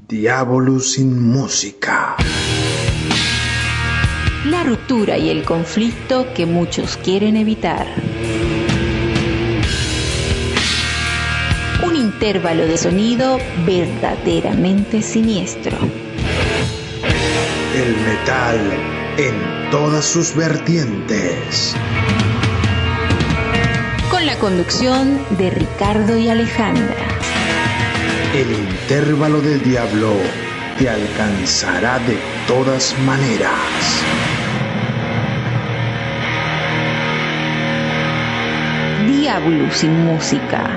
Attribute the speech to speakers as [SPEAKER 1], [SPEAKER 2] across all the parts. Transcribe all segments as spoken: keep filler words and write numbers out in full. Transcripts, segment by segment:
[SPEAKER 1] Diabolus sin música.
[SPEAKER 2] La ruptura y el conflicto que muchos quieren evitar. Un intervalo de sonido verdaderamente siniestro.
[SPEAKER 1] El metal en todas sus vertientes.
[SPEAKER 2] Con la conducción de Ricardo y Alejandra.
[SPEAKER 1] El intervalo del diablo te alcanzará de todas maneras.
[SPEAKER 2] Diabolus sin música.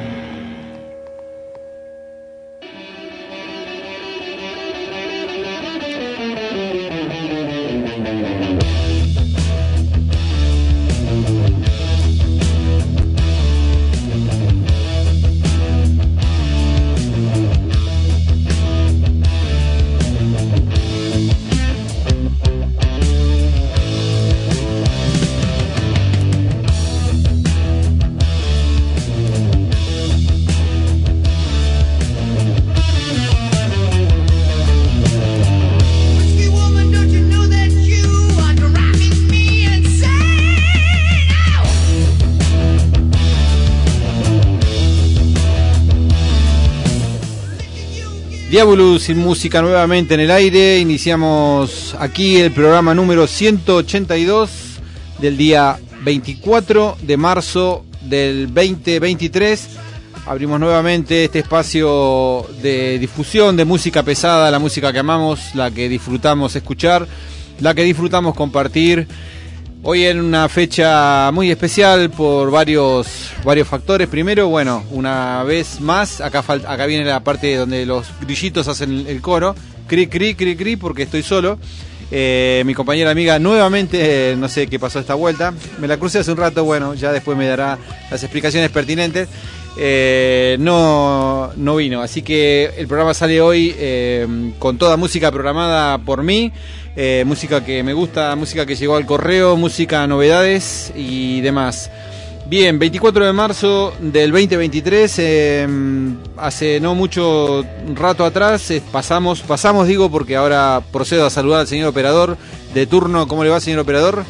[SPEAKER 3] Diabolus sin música nuevamente en el aire. Iniciamos aquí el programa número ciento ochenta y dos del día veinticuatro de marzo del veinte veintitrés. Abrimos nuevamente este espacio de difusión de música pesada, la música que amamos, la que disfrutamos escuchar, la que disfrutamos compartir. Hoy en una fecha muy especial por varios varios factores. Primero, bueno, una vez más, acá fal- acá viene la parte donde los grillitos hacen el coro. Cri, cri, cri, cri, porque estoy solo. Eh, mi compañera amiga nuevamente, eh, no sé qué pasó esta vuelta. Me la crucé hace un rato, bueno, ya después me dará las explicaciones pertinentes. Eh, no, no vino, así que el programa sale hoy eh, con toda música programada por mí. Eh, música que me gusta, música que llegó al correo, música novedades y demás. Bien, veinticuatro de marzo del veinte veintitrés, eh, hace no mucho rato atrás eh, pasamos, pasamos digo porque ahora procedo a saludar al señor operador de turno. ¿Cómo le va, señor operador?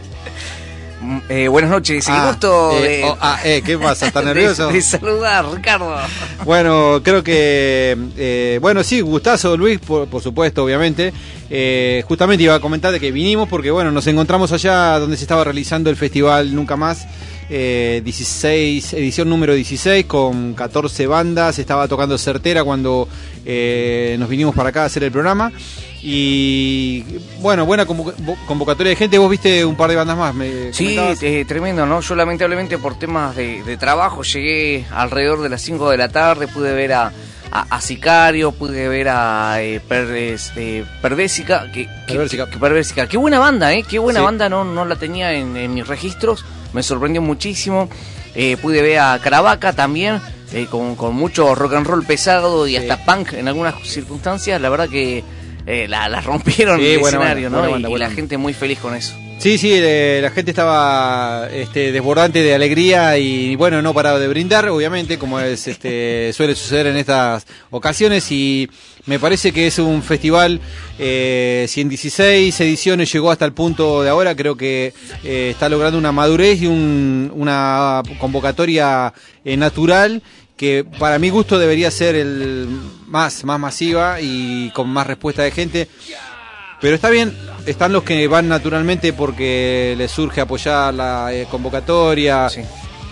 [SPEAKER 4] Eh, buenas noches, el
[SPEAKER 3] ah,
[SPEAKER 4] gusto
[SPEAKER 3] eh,
[SPEAKER 4] de...
[SPEAKER 3] oh, ah, eh, ¿qué pasa? ¿Estás nervioso?
[SPEAKER 4] de, de saludar, Ricardo.
[SPEAKER 3] Bueno, creo que... Eh, bueno, sí, gustazo, Luis, por, por supuesto, obviamente. Eh, justamente iba a comentar de que vinimos porque, bueno, nos encontramos allá donde se estaba realizando el festival Nunca Más. Eh, dieciséis, edición número dieciséis, con catorce bandas. Estaba tocando Certera cuando eh, nos vinimos para acá a hacer el programa. Y bueno, buena convocatoria de gente. Vos viste un par de bandas más, me
[SPEAKER 4] Sí, eh, tremendo, ¿no? Yo lamentablemente por temas de, de trabajo llegué alrededor de las cinco de la tarde. Pude ver a, a, a Sicario, pude ver a eh, per, eh, Perversica, que,
[SPEAKER 3] Perversica.
[SPEAKER 4] Que, que Perversica. Qué buena banda, ¿eh? Qué buena
[SPEAKER 3] Sí.
[SPEAKER 4] banda, no, no la tenía en, en mis registros. Me sorprendió muchísimo. Eh, pude ver a Caravaca también, eh, con, con mucho rock and roll pesado y
[SPEAKER 3] Sí.
[SPEAKER 4] hasta punk en algunas circunstancias. La verdad que eh, la, la rompieron
[SPEAKER 3] Sí,
[SPEAKER 4] en el
[SPEAKER 3] buena
[SPEAKER 4] escenario,
[SPEAKER 3] banda,
[SPEAKER 4] ¿no?
[SPEAKER 3] buena banda,
[SPEAKER 4] y,
[SPEAKER 3] buena
[SPEAKER 4] y la
[SPEAKER 3] banda.
[SPEAKER 4] gente muy feliz con eso.
[SPEAKER 3] Sí, sí, eh, la gente estaba este, desbordante de alegría y bueno, no paraba de brindar, obviamente, como es este suele suceder en estas ocasiones, y me parece que es un festival, eh, si en dieciséis ediciones llegó hasta el punto de ahora, creo que eh, está logrando una madurez y un, una convocatoria eh, natural, que para mi gusto debería ser el más, más masiva y con más respuesta de gente. Pero está bien, están los que van naturalmente porque les surge apoyar la eh, convocatoria.
[SPEAKER 4] Sí.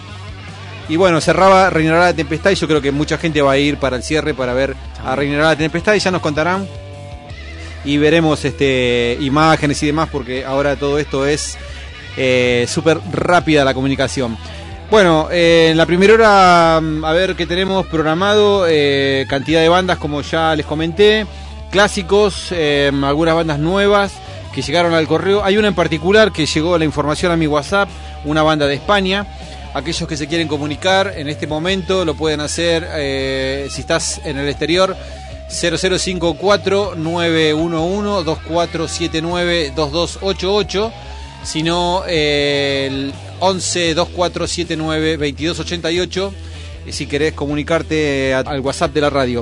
[SPEAKER 3] Y bueno, cerraba Reinará la Tempestad y yo creo que mucha gente va a ir para el cierre para ver a Reinará la Tempestad y ya nos contarán. Y veremos este imágenes y demás porque ahora todo esto es eh, súper rápida la comunicación. Bueno, eh, en la primera hora, a ver qué tenemos programado, eh, cantidad de bandas como ya les comenté. Clásicos, eh, algunas bandas nuevas que llegaron al correo. Hay una en particular que llegó la información a mi WhatsApp, una banda de España. Aquellos que se quieren comunicar en este momento lo pueden hacer, eh, si estás en el exterior, cero cero cinco cuatro nueve uno uno dos cuatro siete nueve dos dos ocho ocho, sino eh, el once dos cuatro siete nueve veintidós ochenta y ocho, eh, si querés comunicarte a, al WhatsApp de la radio.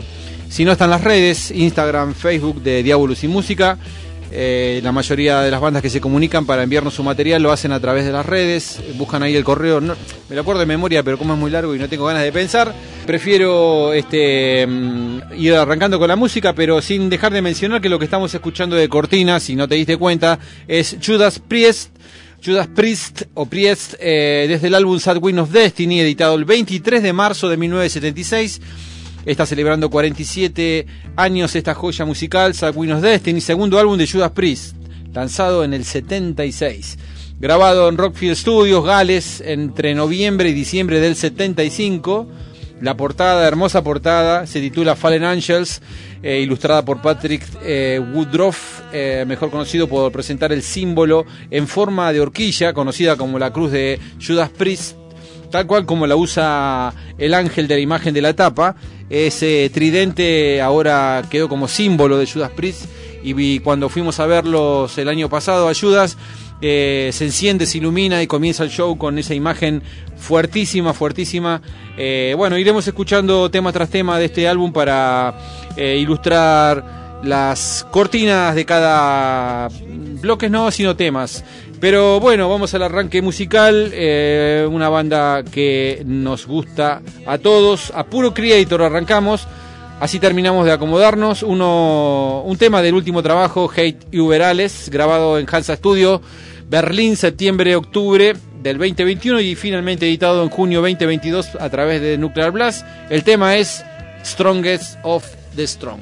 [SPEAKER 3] Si no, están las redes, Instagram, Facebook de Diabolus y Música. Eh, la mayoría de las bandas que se comunican para enviarnos su material lo hacen a través de las redes, buscan ahí el correo, no, me lo acuerdo de memoria, pero como es muy largo y no tengo ganas de pensar, prefiero este, ir arrancando con la música, pero sin dejar de mencionar que lo que estamos escuchando de cortina, si no te diste cuenta, es Judas Priest, Judas Priest o Priest, eh, desde el álbum Sad Wind of Destiny, editado el veintitrés de marzo de mil novecientos setenta y seis. Está celebrando cuarenta y siete años esta joya musical, Sad Wind of Destiny, segundo álbum de Judas Priest, lanzado en el setenta y seis. Grabado en Rockfield Studios, Gales, entre noviembre y diciembre del setenta y cinco. La portada, hermosa portada, se titula Fallen Angels, eh, ilustrada por Patrick eh, Woodruff, eh, mejor conocido por presentar el símbolo en forma de horquilla, conocida como la cruz de Judas Priest, tal cual como la usa el ángel de la imagen de la tapa. Ese tridente ahora quedó como símbolo de Judas Priest, y vi, cuando fuimos a verlos el año pasado a Judas, eh, se enciende, se ilumina y comienza el show con esa imagen fuertísima, fuertísima. Eh, bueno, iremos escuchando tema tras tema de este álbum para eh, ilustrar las cortinas de cada bloques, no, sino temas. Pero bueno, vamos al arranque musical, eh, una banda que nos gusta a todos, a puro Creator arrancamos, así terminamos de acomodarnos. Uno, un tema del último trabajo, Hate Über Alles, grabado en Hansa Studio, Berlín, septiembre-octubre del veinte veintiuno y finalmente editado en junio veinte veintidós a través de Nuclear Blast. El tema es Strongest of the Strong.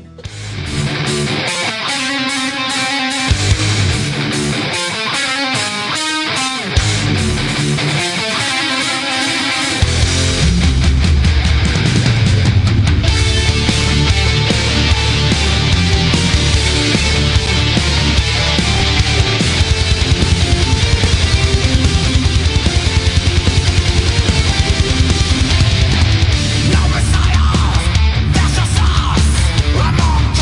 [SPEAKER 5] No messiah, there's just us among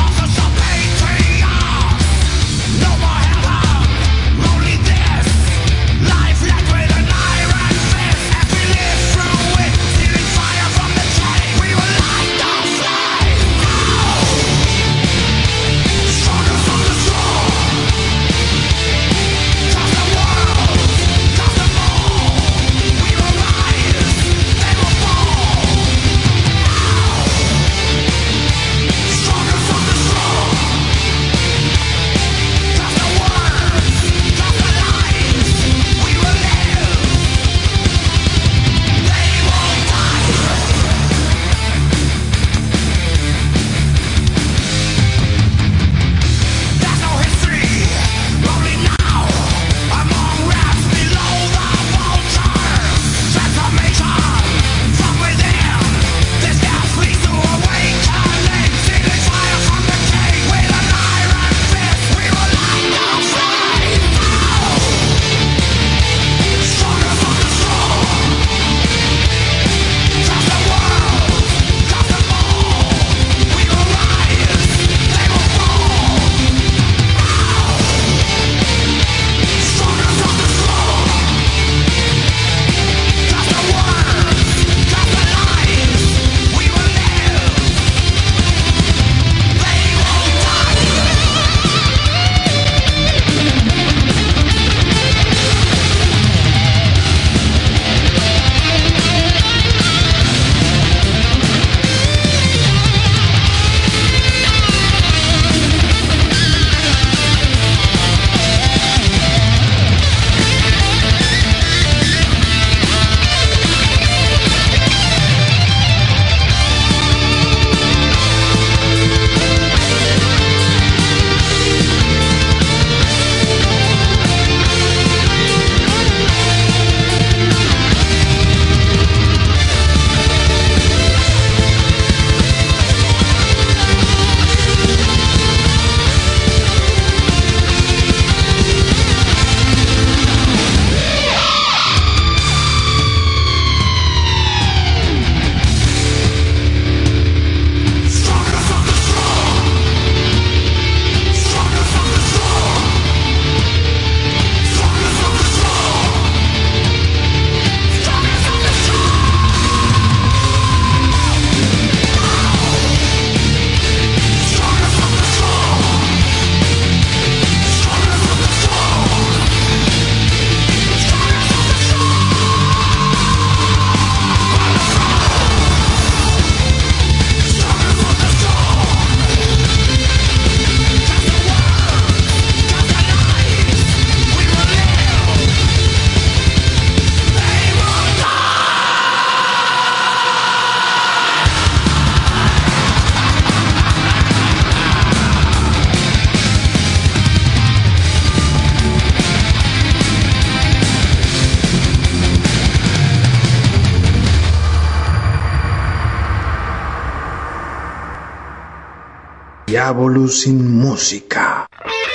[SPEAKER 1] Diablo sin música.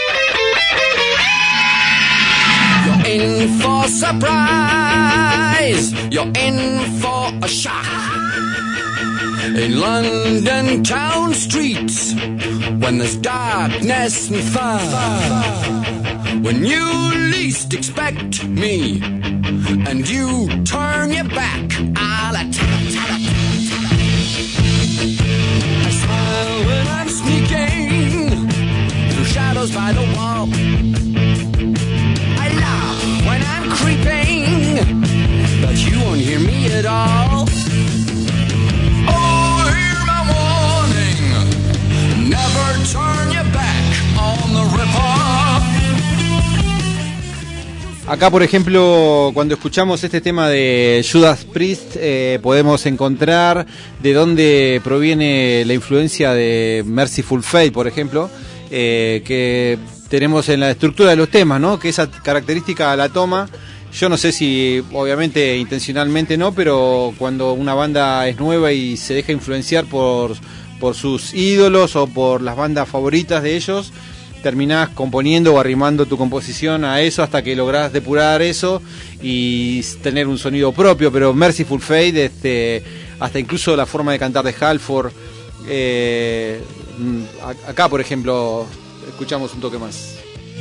[SPEAKER 5] You're in for surprise. You're in for a shock. In London town streets, when there's darkness and fog, when you least expect me, and you turn your back, I'll attack. I smile when I'm sneaking through shadows by the wall. I laugh when I'm creeping, but you won't hear me at all. Oh, hear my warning, never turn your back on the ripper.
[SPEAKER 3] Acá, por ejemplo, cuando escuchamos este tema de Judas Priest, eh, podemos encontrar de dónde proviene la influencia de Mercyful Fate, por ejemplo, eh, que tenemos en la estructura de los temas, ¿no? Que esa característica la toma. Yo no sé si, obviamente, intencionalmente no, pero cuando una banda es nueva y se deja influenciar por, por sus ídolos o por las bandas favoritas de ellos, terminás componiendo o arrimando tu composición a eso hasta que lográs depurar eso y tener un sonido propio. Pero Mercyful Fate, este, hasta incluso la forma de cantar de Halford, eh, acá, por ejemplo, escuchamos un toque más.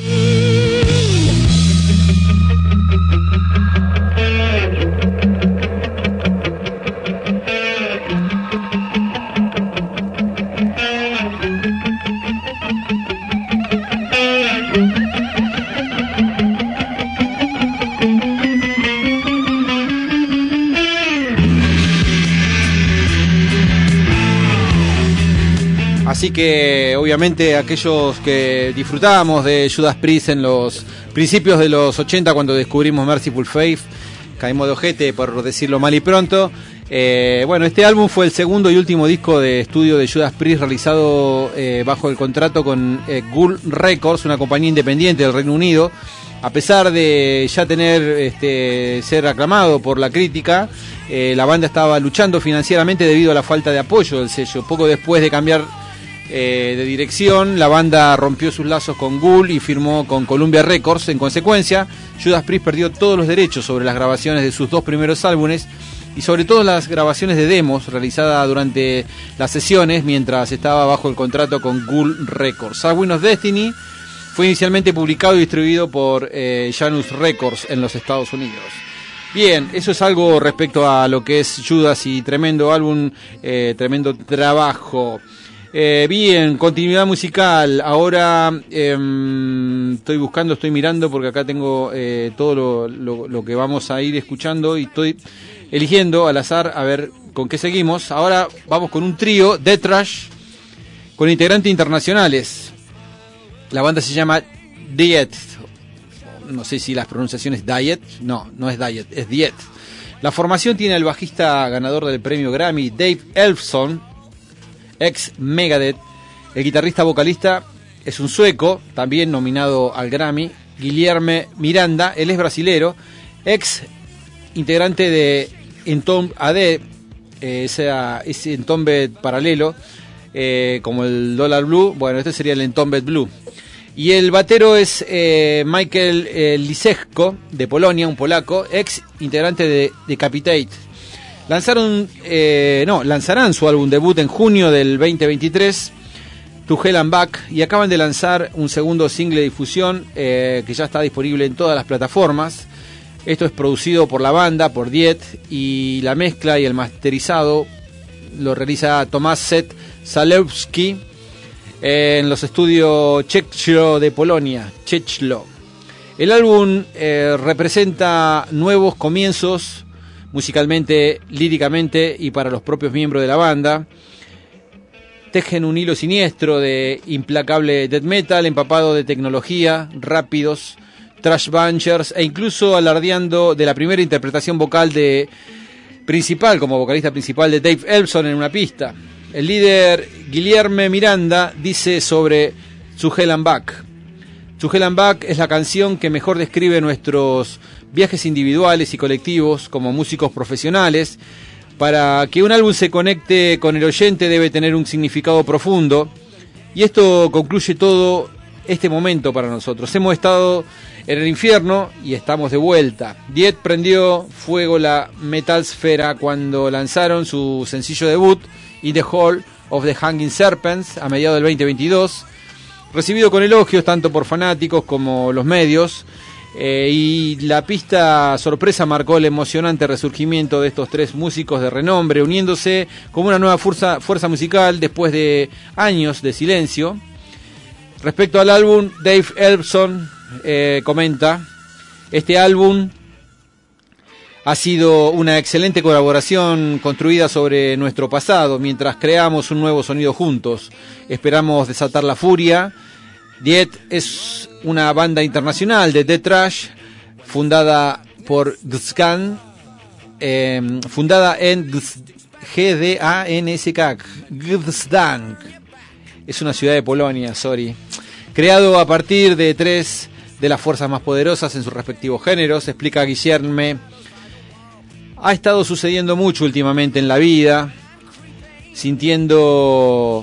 [SPEAKER 3] Así que obviamente aquellos que disfrutábamos de Judas Priest en los principios de los ochenta, cuando descubrimos Mercyful Fate, caímos de ojete, por decirlo mal y pronto. Eh, bueno, este álbum fue el segundo y último disco de estudio de Judas Priest realizado eh, bajo el contrato con eh, Ghoul Records, una compañía independiente del Reino Unido. A pesar de ya tener este, ser aclamado por la crítica, eh, la banda estaba luchando financieramente debido a la falta de apoyo del sello. Poco después de cambiar Eh, de dirección, la banda rompió sus lazos con Ghoul y firmó con Columbia Records. En consecuencia, Judas Priest perdió todos los derechos sobre las grabaciones de sus dos primeros álbumes y sobre todo las grabaciones de demos realizadas durante las sesiones mientras estaba bajo el contrato con Ghoul Records. Sarwin of Destiny fue inicialmente publicado y distribuido por eh, Janus Records en los Estados Unidos. Bien, eso es algo respecto a lo que es Judas y tremendo álbum, eh, tremendo trabajo. Eh, bien, continuidad musical. Ahora eh, estoy buscando, estoy mirando porque acá tengo eh, todo lo, lo, lo que vamos a ir escuchando y estoy eligiendo al azar a ver con qué seguimos. Ahora vamos con un trío, Death Trash, con integrantes internacionales. La banda se llama Diet. No sé si las pronunciaciones Diet. No, no es Diet, es Diet. La formación tiene al bajista ganador del premio Grammy, Dave Ellefson, ex Megadeth. El guitarrista vocalista es un sueco, también nominado al Grammy, Guilherme Miranda. Él es brasilero, ex integrante de Entombed A D, eh, ese, ese Entombed paralelo, eh, como el Dollar Blue. Bueno, este sería el Entombed Blue. Y el batero es eh, Michael eh, Lisecko, de Polonia, un polaco, ex integrante de Decapitate. Lanzaron, eh, no, lanzarán su álbum debut en junio del veinte veintitrés, To Hell and Back, y acaban de lanzar un segundo single de difusión eh, que ya está disponible en todas las plataformas. Esto es producido por la banda, por Diet, y la mezcla y el masterizado lo realiza Tomás Set Zalewski eh, en los estudios Czechlo de Polonia, Czechlo. El álbum eh, representa nuevos comienzos musicalmente, líricamente y para los propios miembros de la banda. Tejen un hilo siniestro de implacable death metal empapado de tecnología, rápidos, trash bangers e incluso alardeando de la primera interpretación vocal de principal, como vocalista principal, de Dave Ellefson en una pista. El líder Guilherme Miranda dice sobre To Hell and Back: To Hell and Back es la canción que mejor describe nuestros viajes individuales y colectivos como músicos profesionales. Para que un álbum se conecte con el oyente debe tener un significado profundo, Y esto concluye todo este momento para nosotros. Hemos estado en el infierno y estamos de vuelta. Diet prendió fuego la metalsfera cuando lanzaron su sencillo debut, In the Hall of the Hanging Serpents, a mediados del veinte veintidós, recibido con elogios tanto por fanáticos como los medios, eh, y la pista sorpresa marcó el emocionante resurgimiento de estos tres músicos de renombre, uniéndose como una nueva fuerza, fuerza musical después de años de silencio. Respecto al álbum, Dave Ellefson eh, comenta: este álbum ha sido una excelente colaboración construida sobre nuestro pasado mientras creamos un nuevo sonido juntos. Esperamos desatar la furia. Diet es una banda internacional de death thrash fundada por Gdańsk, eh, fundada en G D A N S K, Gdańsk. Es una ciudad de Polonia, sorry. Creado a partir de tres de las fuerzas más poderosas en sus respectivos géneros, explica Guillerme. Ha estado sucediendo mucho últimamente en la vida, sintiendo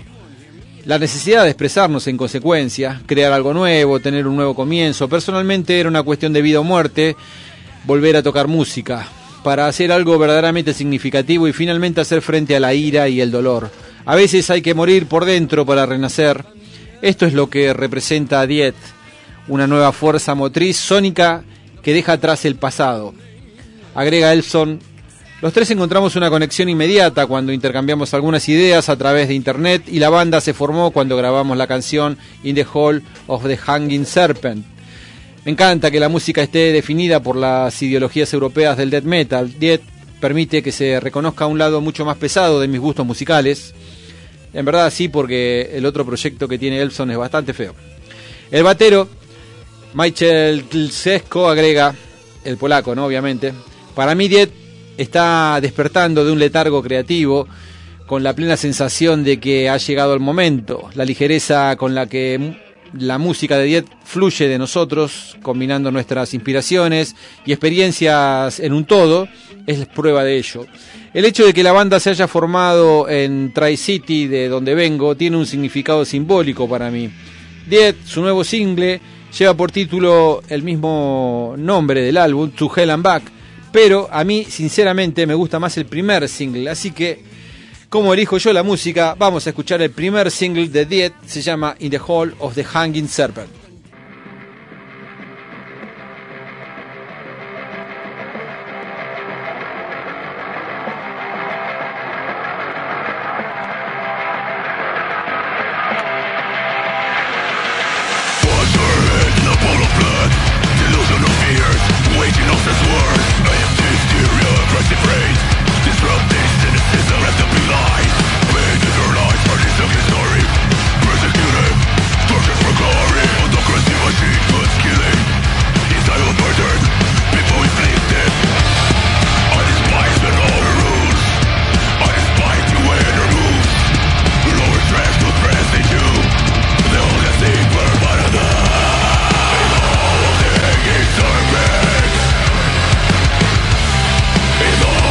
[SPEAKER 3] la necesidad de expresarnos en consecuencia, crear algo nuevo, tener un nuevo comienzo. Personalmente era una cuestión de vida o muerte, volver a tocar música, para hacer algo verdaderamente significativo y finalmente hacer frente a la ira y el dolor. A veces hay que morir por dentro para renacer. Esto es lo que representa a Diet, una nueva fuerza motriz sónica que deja atrás el pasado. Agrega Ellefson: los tres encontramos una conexión inmediata cuando intercambiamos algunas ideas a través de internet y la banda se formó cuando grabamos la canción In the Hall of the Hanging Serpent. Me encanta que la música esté definida por las ideologías europeas del death metal. Diet permite que se reconozca un lado mucho más pesado de mis gustos musicales. En verdad sí, porque el otro proyecto que tiene Ellefson es bastante feo. El batero Michael Klcesko agrega, el polaco, ¿no? Obviamente: para mí Diet está despertando de un letargo creativo con la plena sensación de que ha llegado el momento. La ligereza con la que la música de Diet fluye de nosotros, combinando nuestras inspiraciones y experiencias en un todo, es prueba de ello. El hecho de que la banda se haya formado en Tri-City, de donde vengo, tiene un significado simbólico para mí. Diet, su nuevo single, lleva por título el mismo nombre del álbum, To Hell and Back, pero a mí, sinceramente, me gusta más el primer single, así que, como elijo yo la música, vamos a escuchar el primer single de Diet, se llama In the Hall of the Hanging Serpent.
[SPEAKER 6] In the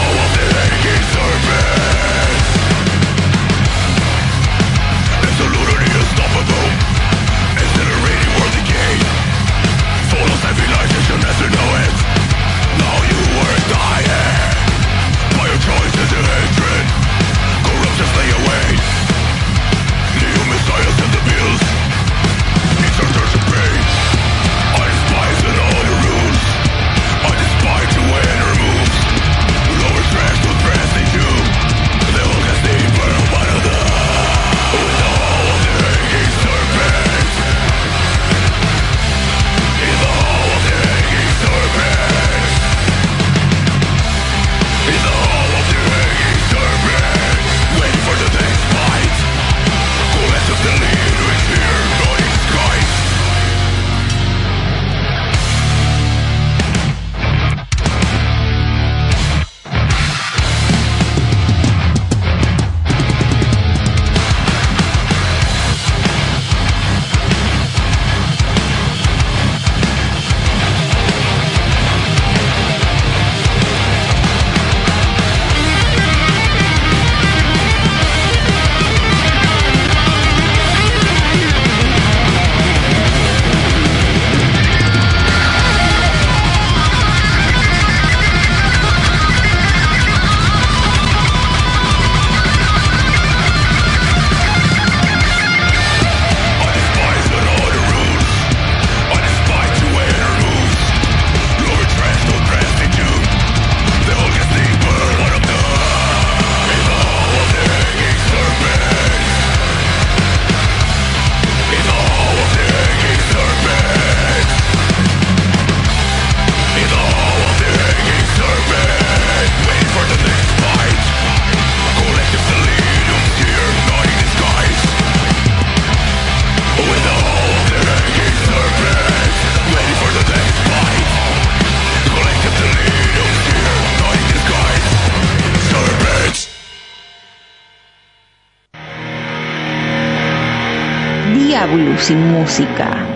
[SPEAKER 2] Diabolus y Música.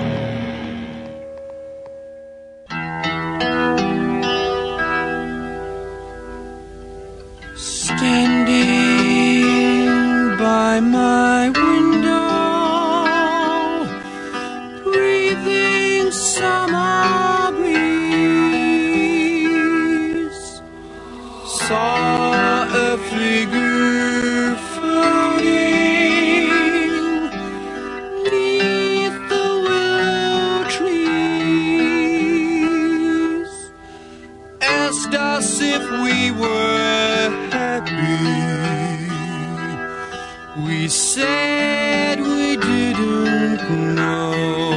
[SPEAKER 5] Standing by my window, breathing summer breeze, saw a figure floating neath the willow trees, asked us if we were happy. We said we didn't know.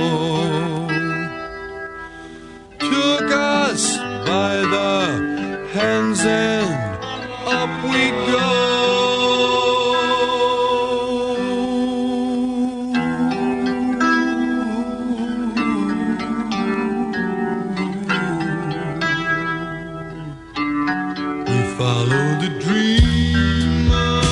[SPEAKER 5] Took us by the hands and up we go. We followed the dreamer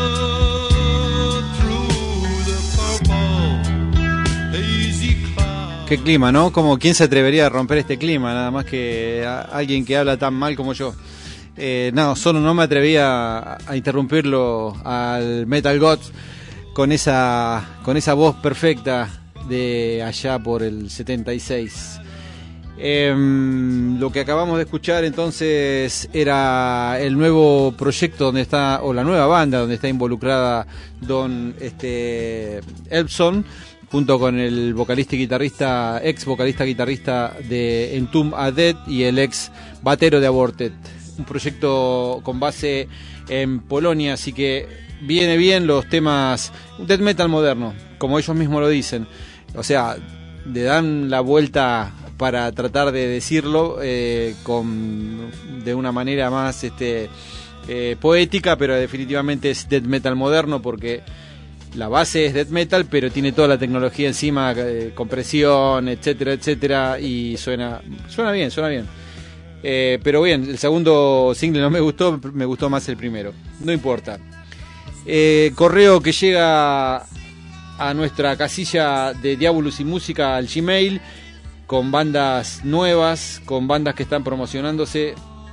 [SPEAKER 5] through the purple hazy cloud.
[SPEAKER 3] Qué clima, ¿no? Como quién se atrevería a romper este clima, nada más que a alguien que habla tan mal como yo. Eh, no, solo no me atrevía a, a interrumpirlo al Metal Gods con esa, con esa voz perfecta de allá por el setenta y seis. Eh, lo que acabamos de escuchar entonces era el nuevo proyecto donde está, o la nueva banda donde está involucrada Don este, Elfson, junto con el vocalista y guitarrista, ex vocalista y guitarrista de Entomb a Dead y el ex batero de Aborted. Un proyecto con base en Polonia, así que viene bien los temas death metal moderno, como ellos mismos lo dicen. O sea, le dan la vuelta para tratar de decirlo eh, con de una manera más este eh, poética, pero definitivamente es death metal moderno porque la base es death metal, pero tiene toda la tecnología encima, eh, compresión, etcétera, etcétera, y suena suena bien, suena bien. Eh, pero bien, el segundo single no me gustó, me gustó más el primero. No importa. Eh, correo que llega a nuestra casilla de Diabolus y Música al Gmail, con bandas nuevas, con bandas que están promocionándose.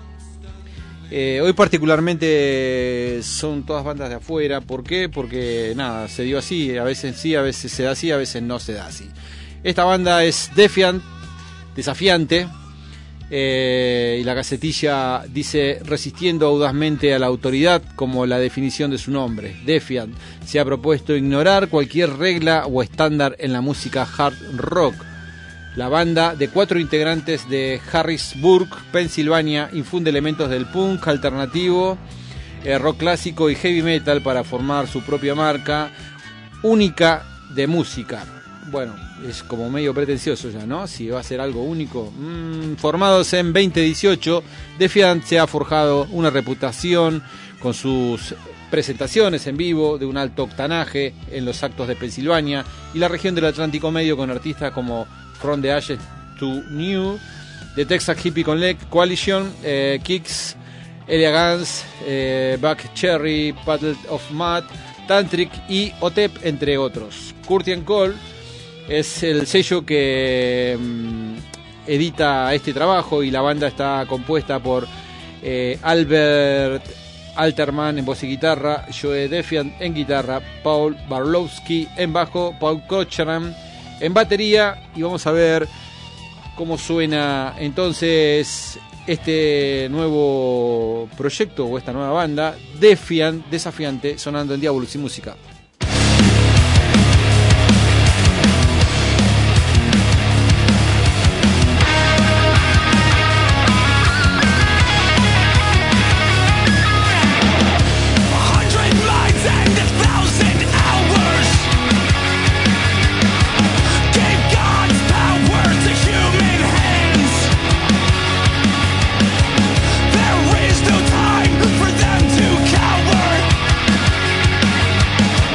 [SPEAKER 3] Eh, hoy particularmente son todas bandas de afuera. ¿Por qué? Porque nada, se dio así, a veces sí, a veces se da así, a veces no se da así. Esta banda es Defiant, desafiante, eh, y la casetilla dice: resistiendo audazmente a la autoridad, como la definición de su nombre. Defiant se ha propuesto ignorar cualquier regla o estándar en la música hard rock. La banda, de cuatro integrantes de Harrisburg, Pensilvania, infunde elementos del punk alternativo, eh, rock clásico y heavy metal para formar su propia marca única de música. Bueno, es como medio pretencioso ya, ¿no? Si va a ser algo único. Mm, formados en veinte dieciocho, Defiant se ha forjado una reputación con sus presentaciones en vivo de un alto octanaje en los actos de Pensilvania y la región del Atlántico Medio, con artistas como From the Ashes to New, The Texas Hippie Coalition, eh, Kicks, Elia Gans, eh, Buck Cherry, Battle of Mud, Tantric y Otep, entre otros. Curtin Cole es el sello que mm, edita este trabajo, y la banda está compuesta por eh, Albert Alterman en voz y guitarra, Joe Defiant en guitarra, Paul Barlowski en bajo, Paul Cochran en batería, y vamos a ver cómo suena entonces este nuevo proyecto o esta nueva banda, Defiant, desafiante, sonando en Diabolus y Música.
[SPEAKER 5] There is no time for them to cower.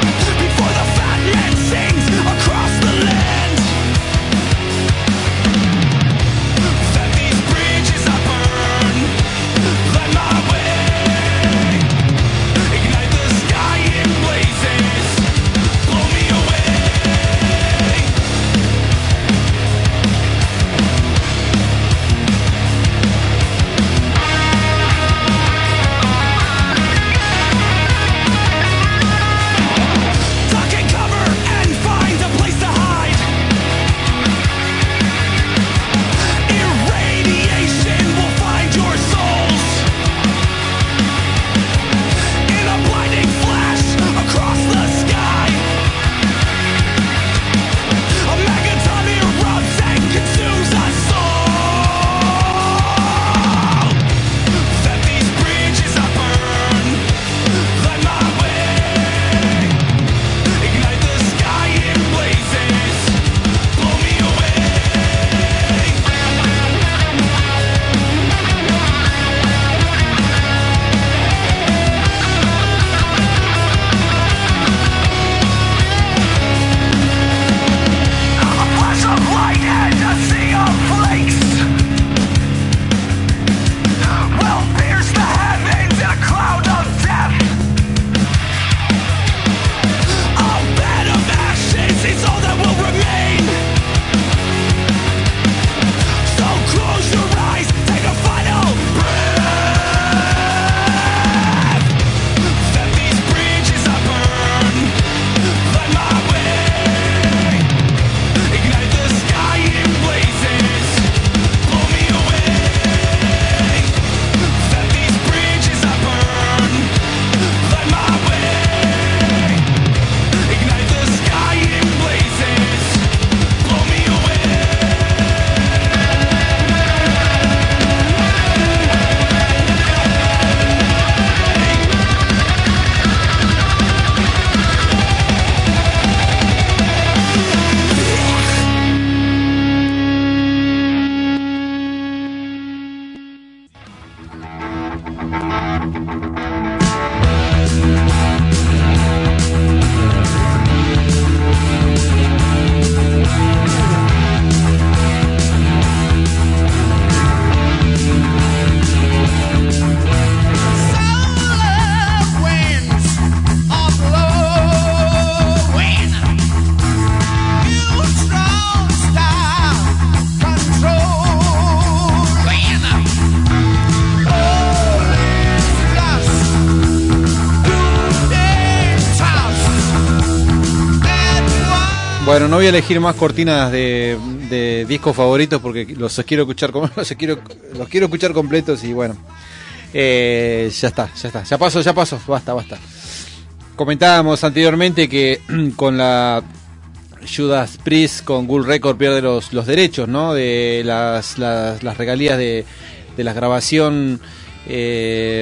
[SPEAKER 3] Bueno, no voy a elegir más cortinas de, de discos favoritos porque los quiero escuchar los quiero los quiero escuchar completos y bueno, eh, ya está, ya está, ya paso, ya paso, basta, basta. Comentábamos anteriormente que con la Judas Priest, con Gull Record pierde los, los derechos, ¿no? De las, las, las regalías de, de la grabación eh,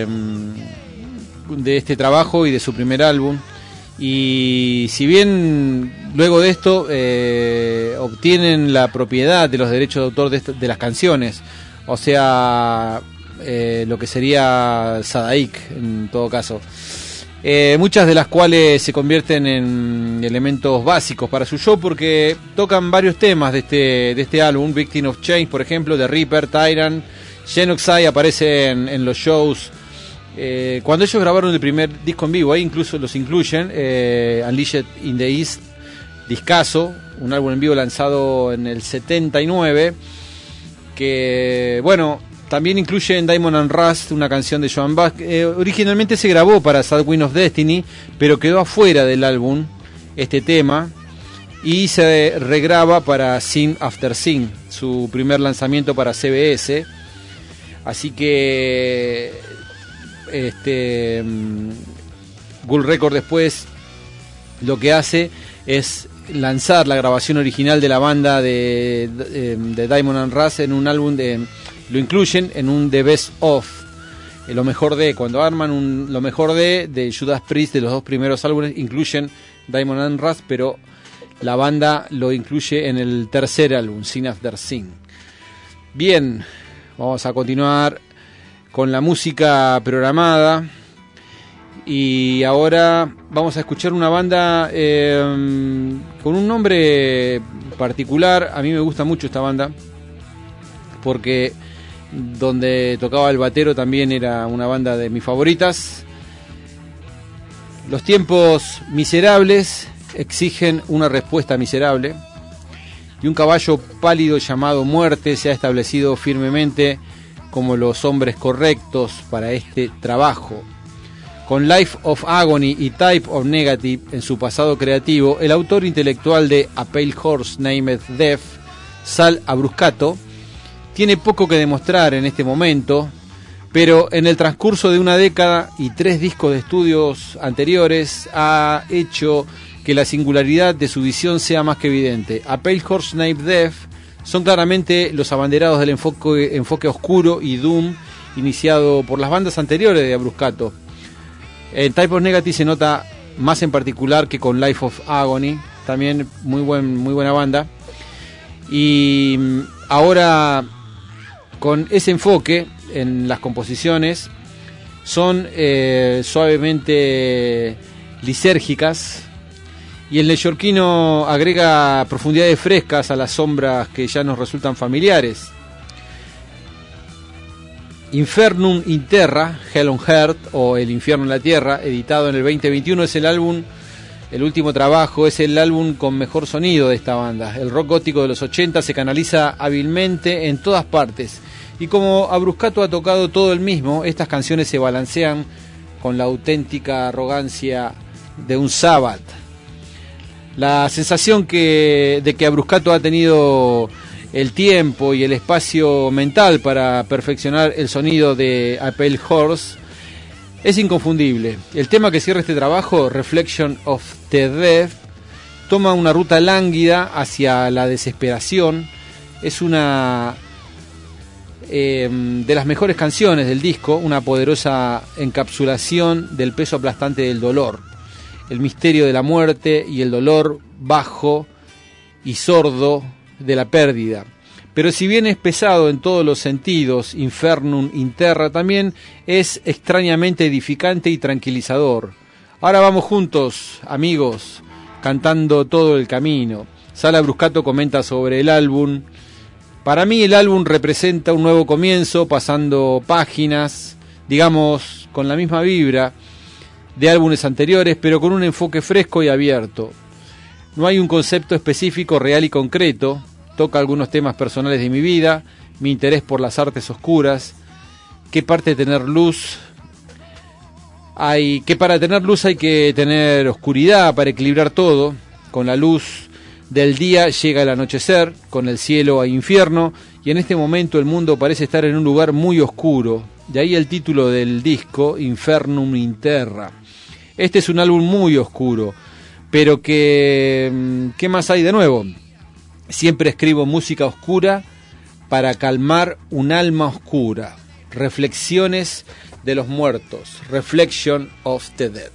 [SPEAKER 3] de este trabajo y de su primer álbum. Y si bien luego de esto eh, obtienen la propiedad de los derechos de autor de, de las canciones, o sea, eh, lo que sería Sadaik en todo caso, eh, muchas de las cuales se convierten en elementos básicos para su show porque tocan varios temas de este, de este álbum. Victim of Change, por ejemplo, The Reaper, Tyrant, Genoxide aparece en, en los shows. Eh, cuando ellos grabaron el primer disco en vivo, ahí incluso los incluyen, eh, Unleashed in the East, discazo, un álbum en vivo lanzado en el setenta y nueve, que bueno, también incluyen Diamond and Rust, una canción de Joan Baez, eh, originalmente se grabó para Sad Queen of Destiny, pero quedó afuera del álbum este tema, y se regraba para Sin After Sin, su primer lanzamiento para C B S, así que... Este Gull Record después lo que hace es lanzar la grabación original de la banda de, de, de Diamond and Rust en un álbum de, lo incluyen en un The Best Of, lo mejor de, cuando arman un lo mejor de de Judas Priest de los dos primeros álbumes, incluyen Diamond and Rust, pero la banda lo incluye en el tercer álbum, Sin After Sin. Bien, vamos a continuar con la música programada y ahora vamos a escuchar una banda eh, con un nombre particular. A mí me gusta mucho esta banda porque donde tocaba el batero también era una banda de mis favoritas. Los tiempos miserables exigen una respuesta miserable y un caballo pálido llamado muerte se ha establecido firmemente como los hombres correctos para este trabajo. Con Life of Agony y Type of Negative en su pasado creativo, el autor intelectual de A Pale Horse Named Death, Sal Abruscato, tiene poco que demostrar en este momento, pero en el transcurso de una década y tres discos de estudios anteriores ha hecho que la singularidad de su visión sea más que evidente. A Pale Horse Named Death son claramente los abanderados del enfoque, enfoque oscuro y doom iniciado por las bandas anteriores de Abruscato. En Type of Negative se nota más en particular que con Life of Agony, también muy, buen, muy buena banda. Y ahora con ese enfoque en las composiciones son eh, suavemente lisérgicas, y el neoyorquino agrega profundidades frescas a las sombras que ya nos resultan familiares. Infernum in Terra, Hell on Earth, o El Infierno en la Tierra, editado en el veinte veintiuno, es el álbum, el último trabajo, es el álbum con mejor sonido de esta banda. El rock gótico de los ochenta se canaliza hábilmente en todas partes, y como Abruscato ha tocado todo el mismo, estas canciones se balancean con la auténtica arrogancia de un Sabbath. La sensación que, de que Abruscato ha tenido el tiempo y el espacio mental para perfeccionar el sonido de A Pale Horse es inconfundible. El tema que cierra este trabajo, Reflection of the Death, toma una ruta lánguida hacia la desesperación. Es una eh, de las mejores canciones del disco, una poderosa encapsulación del peso aplastante del dolor, el misterio de la muerte y el dolor bajo y sordo de la pérdida. Pero si bien es pesado en todos los sentidos, Infernum in Terra también es extrañamente edificante y tranquilizador. Ahora vamos juntos, amigos, cantando todo el camino. Sal Abruscato comenta sobre el álbum. Para mí el álbum representa un nuevo comienzo, pasando páginas, digamos, con la misma vibra de álbumes anteriores, pero con un enfoque fresco y abierto. No hay un concepto específico, real y concreto. Toca algunos temas personales de mi vida, mi interés por las artes oscuras, qué parte de tener luz hay, que para tener luz hay que tener oscuridad para equilibrar todo. Con la luz Del día llega el anochecer, con el cielo a infierno, y en este momento el mundo parece estar en un lugar muy oscuro. De ahí el título del disco, Infernum in Terra. Este es un álbum muy oscuro, pero que... ¿qué más hay de nuevo? Siempre escribo música oscura para calmar un alma oscura. Reflexiones de los muertos. Reflection of the Dead.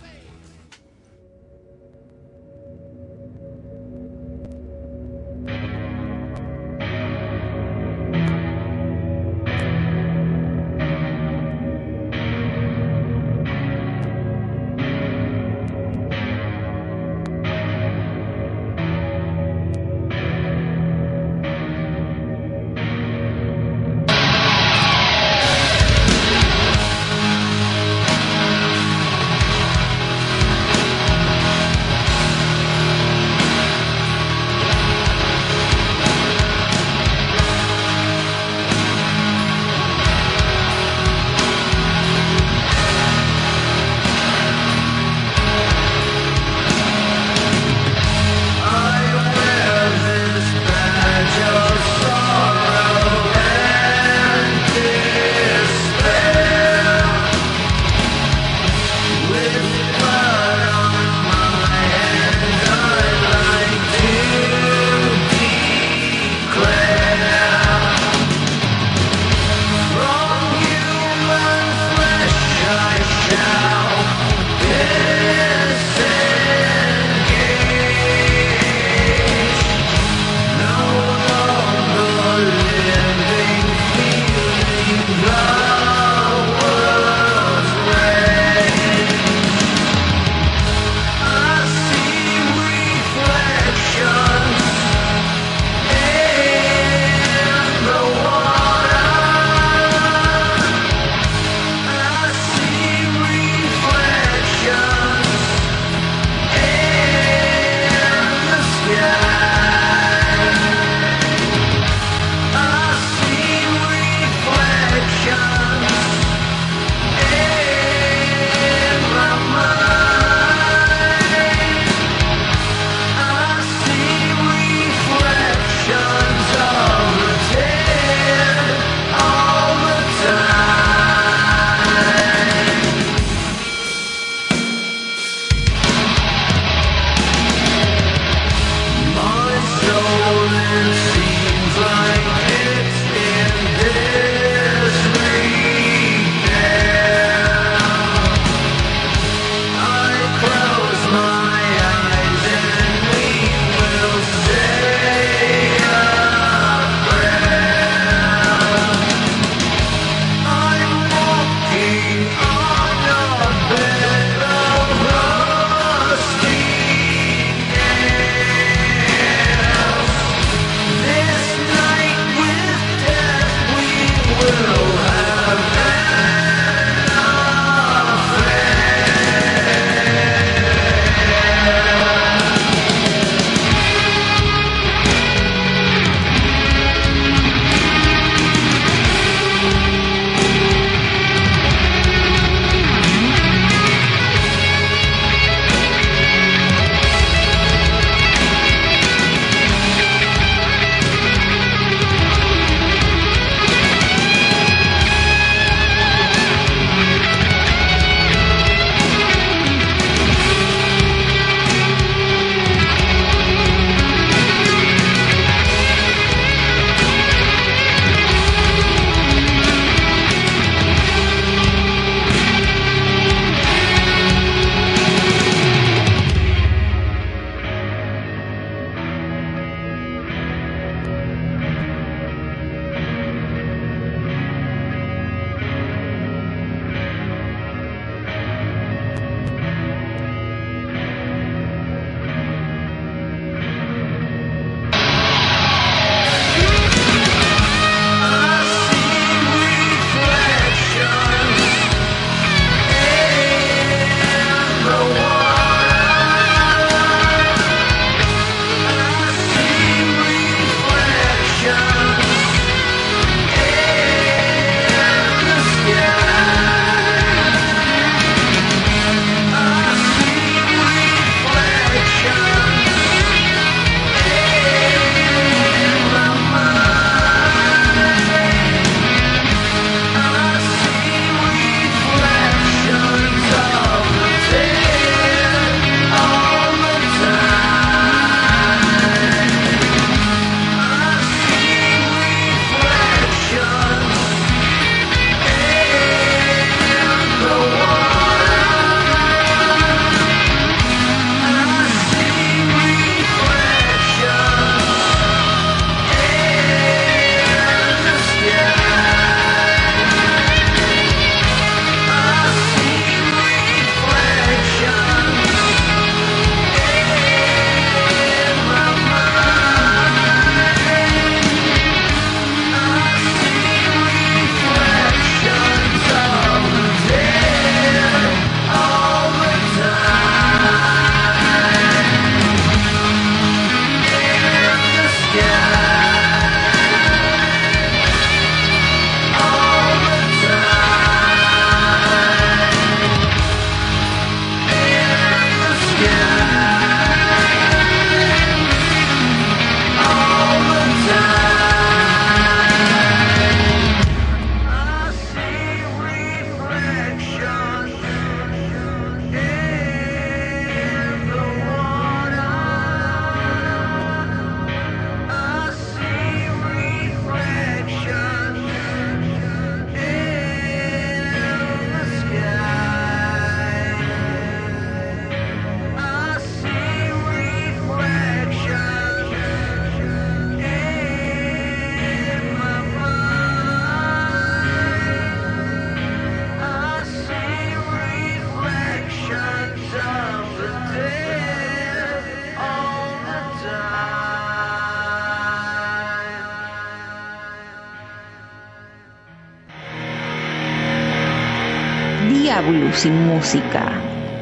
[SPEAKER 2] Diablo sin música.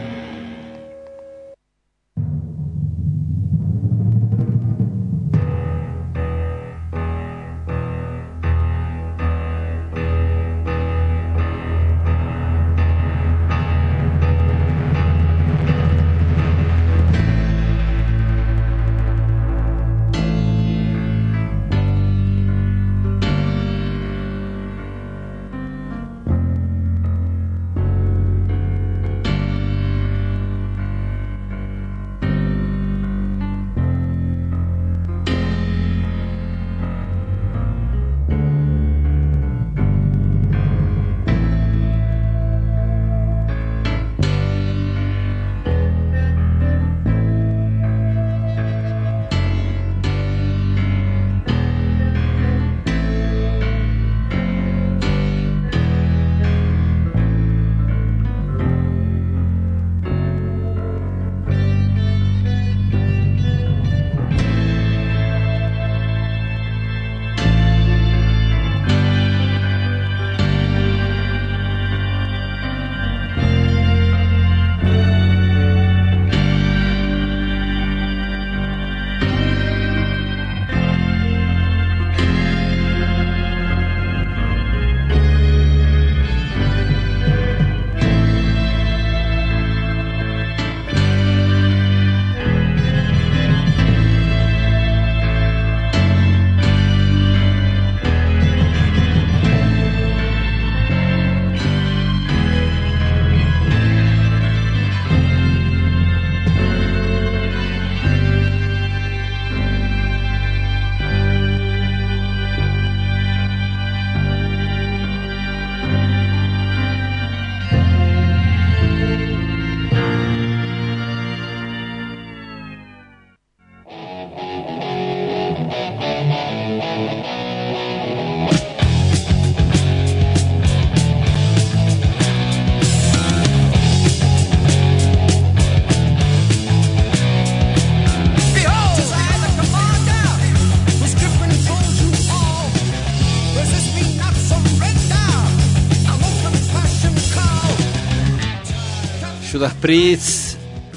[SPEAKER 3] Judas Priest,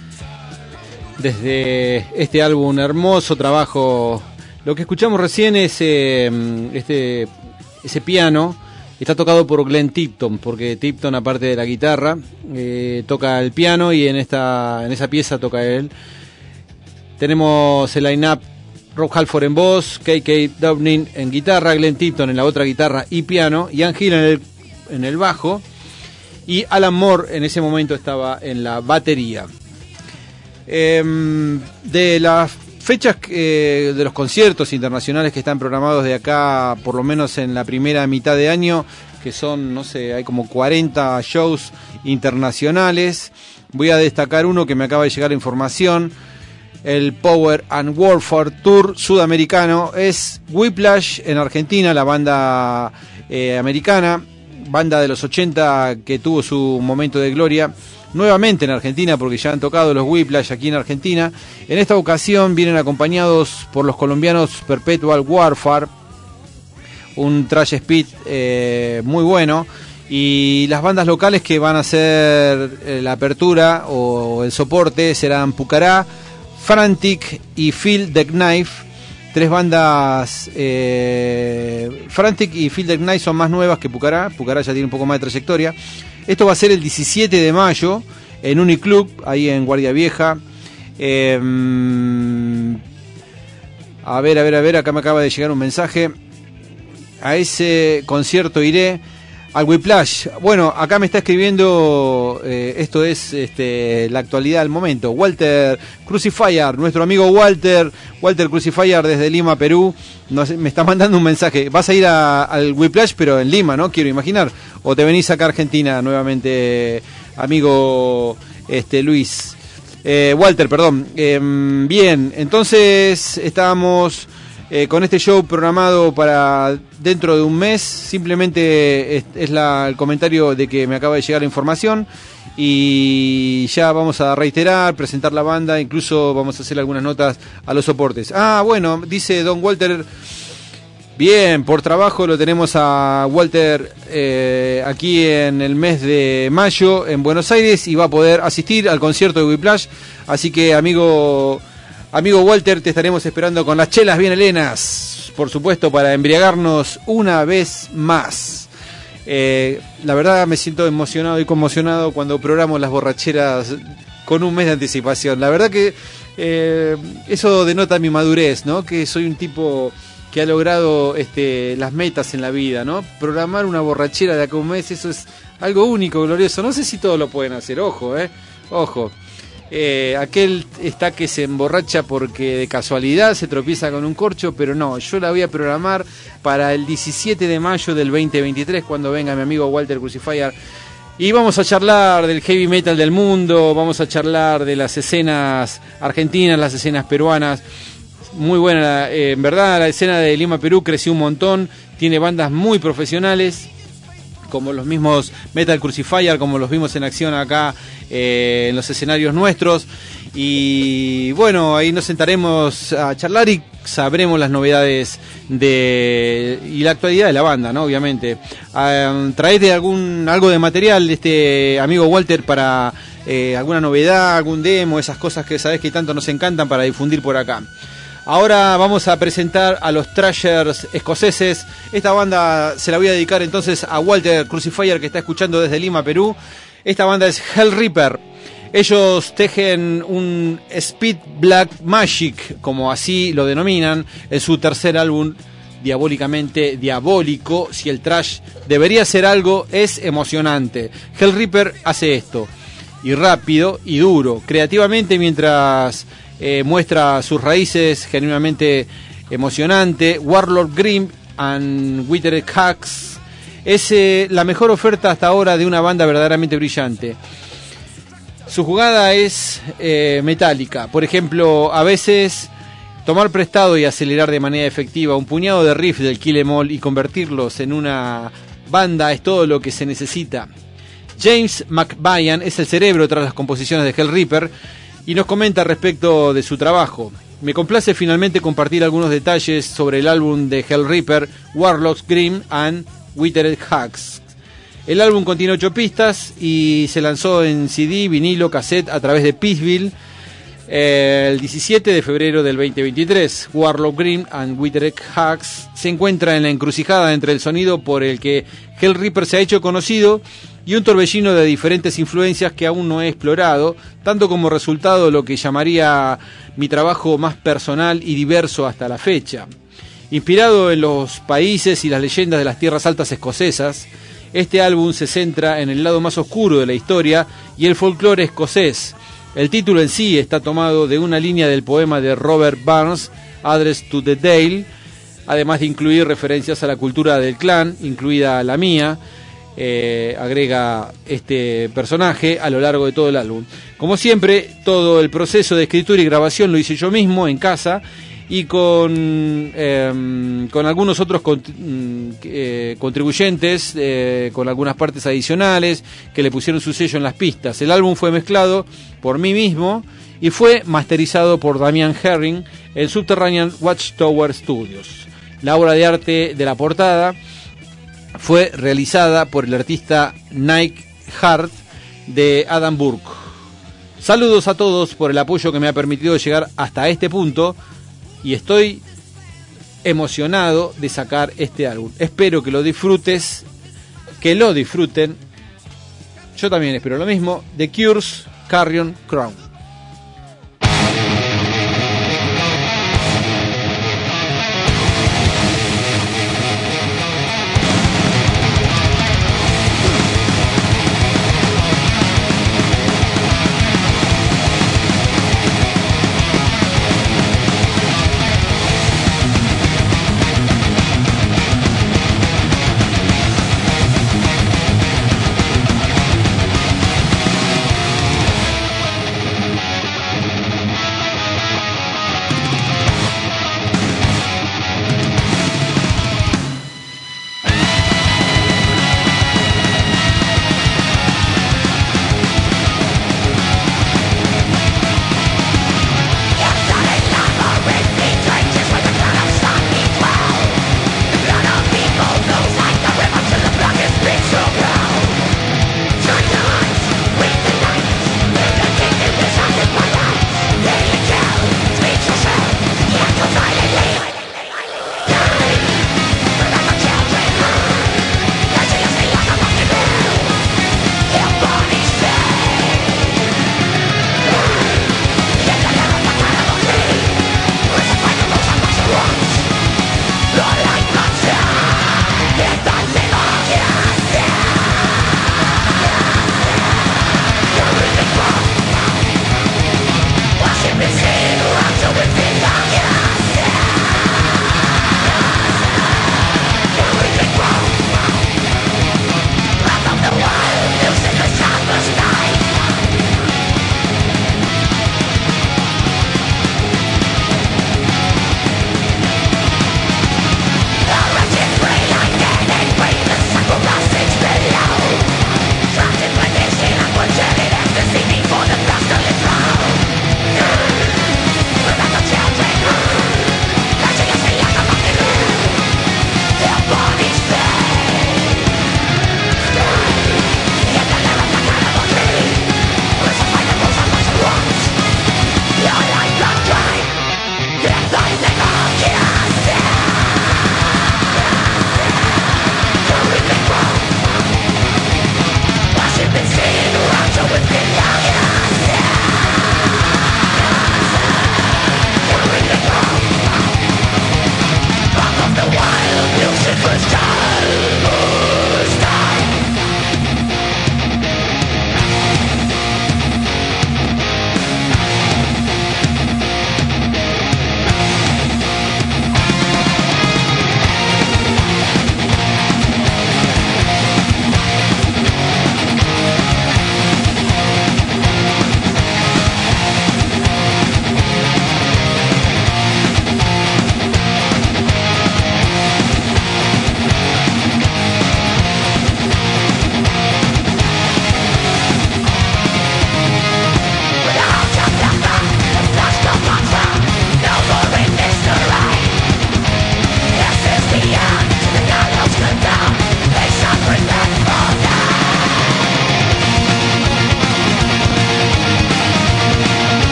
[SPEAKER 3] desde este álbum hermoso trabajo. Lo que escuchamos recién es eh, este, ese piano, está tocado por Glenn Tipton, porque Tipton, aparte de la guitarra, eh, toca el piano y en esta en esa pieza toca él. Tenemos el line-up: Rob Halford en voz, K K Downing en guitarra, Glenn Tipton en la otra guitarra y piano, Ian Hill en el, en el bajo, y Alan Moore en ese momento estaba en la batería. Eh, de las fechas eh, de los conciertos internacionales que están programados de acá, por lo menos en la primera mitad de año, que son, no sé, hay como cuarenta shows internacionales, voy a destacar uno que me acaba de llegar la información. El Power and Warfare Tour sudamericano es Whiplash en Argentina, la banda eh, americana, banda de los ochenta que tuvo su momento de gloria, nuevamente en Argentina, porque ya han tocado los Whiplash aquí en Argentina. En esta ocasión vienen acompañados por los colombianos Perpetual Warfare, un thrash speed eh, muy bueno, y las bandas locales que van a hacer eh, la apertura o el soporte serán Pucará, Frantic y Feel the Knife. Tres bandas, eh, Frantic y Feel the Knife son más nuevas que Pucará. Pucará ya tiene un poco más de trayectoria. Esto va a ser el diecisiete de mayo en Uniclub, ahí en Guardia Vieja. Eh, a ver, a ver, a ver, acá me acaba de llegar un mensaje. A ese concierto iré. Al Whiplash, bueno, acá me está escribiendo, eh, esto es este, la actualidad del momento, Walter Crucifier, nuestro amigo Walter, Walter Crucifier desde Lima, Perú, nos, me está mandando un mensaje. Vas a ir a, al Whiplash, pero en Lima, ¿no? Quiero imaginar. O te venís acá a Argentina nuevamente, amigo este, Luis. Eh, Walter, perdón. Eh, bien, entonces estábamos... Eh, con este show programado para dentro de un mes. Simplemente es, es la, el comentario de que me acaba de llegar la información y ya vamos a reiterar, presentar la banda, incluso vamos a hacer algunas notas a los soportes. Ah, bueno, dice Don Walter, Bien, por trabajo lo tenemos a Walter eh, aquí en el mes de mayo en Buenos Aires y va a poder asistir al concierto de Whiplash. Así que, amigo, amigo Walter, te estaremos esperando con las chelas bien helenas, por supuesto, para embriagarnos una vez más. Eh, la verdad me siento emocionado y conmocionado cuando programo las borracheras con un mes de anticipación. La verdad que eh, eso denota mi madurez, ¿no? Que soy un tipo que ha logrado este, las metas en la vida, ¿no? Programar una borrachera de acá a un mes, eso es algo único, glorioso. No sé si todos lo pueden hacer, ojo, ¿eh? Ojo. Eh, aquel está que se emborracha porque de casualidad se tropieza con un corcho, pero no, yo la voy a programar para el diecisiete de mayo del veinte veintitrés, cuando venga mi amigo Walter Crucifier. Y vamos a charlar del heavy metal del mundo, vamos a charlar de las escenas argentinas, las escenas peruanas. Muy buena, eh, en verdad la escena de Lima, Perú creció un montón, tiene bandas muy profesionales, como los mismos Metal Crucifier, como los vimos en acción acá eh, en los escenarios nuestros. Y bueno, ahí nos sentaremos a charlar y sabremos las novedades de y la actualidad de la banda, ¿no? Obviamente. Um, traete algún algo de material, este amigo Walter, para eh, alguna novedad, algún demo, esas cosas que sabés que tanto nos encantan para difundir por acá. Ahora vamos a presentar a los Thrashers escoceses. Esta banda se la voy a dedicar entonces a Walter Crucifier, que está escuchando desde Lima, Perú. Esta banda es Hellripper. Ellos tejen un Speed Black Magic, como así lo denominan, en su tercer álbum, diabólicamente diabólico. Si el thrash debería ser algo, es emocionante. Hellripper hace esto, y rápido y duro, creativamente, mientras Eh, muestra sus raíces genuinamente emocionante. Warlord Grimm and Withered Hacks es eh, la mejor oferta hasta ahora de una banda verdaderamente brillante. Su jugada es eh, metálica. Por ejemplo, a veces tomar prestado y acelerar de manera efectiva un puñado de riffs del Kill 'Em All y convertirlos en una banda es todo lo que se necesita. James McBayan es el cerebro tras las composiciones de Hellripper y nos comenta respecto de su trabajo. Me complace finalmente compartir algunos detalles sobre el álbum de Hellripper, Warlords Grimm and Withered Hacks. El álbum contiene ocho pistas y se lanzó en C D, vinilo, cassette a través de Peaceville eh, el diecisiete de febrero del veinte veintitrés. Warlord Grimm and Withered Hacks se encuentra en la encrucijada entre el sonido por el que Hellripper se ha hecho conocido y un torbellino de diferentes influencias que aún no he explorado, tanto como resultado de lo que llamaría mi trabajo más personal y diverso hasta la fecha. Inspirado en los países y las leyendas de las tierras altas escocesas, este álbum se centra en el lado más oscuro de la historia y el folclore escocés. El título en sí está tomado de una línea del poema de Robert Burns, Address to the Dale, además de incluir referencias a la cultura del clan, incluida la mía. Eh, agrega este personaje a lo largo de todo el álbum. Como siempre, todo el proceso de escritura y grabación lo hice yo mismo en casa y con, eh, con algunos otros cont eh, contribuyentes, eh, con algunas partes adicionales que le pusieron su sello en las pistas. El álbum fue mezclado por mí mismo y fue masterizado por Damian Herring en Subterranean Watchtower Studios. La obra de arte de la portada fue realizada por el artista Nike Hart de Adam Burke. Saludos a todos por el apoyo que me ha permitido llegar hasta este punto y estoy emocionado de sacar este álbum. Espero que lo disfrutes, que lo disfruten. Yo también espero lo mismo. The Cure's Carrion Crown.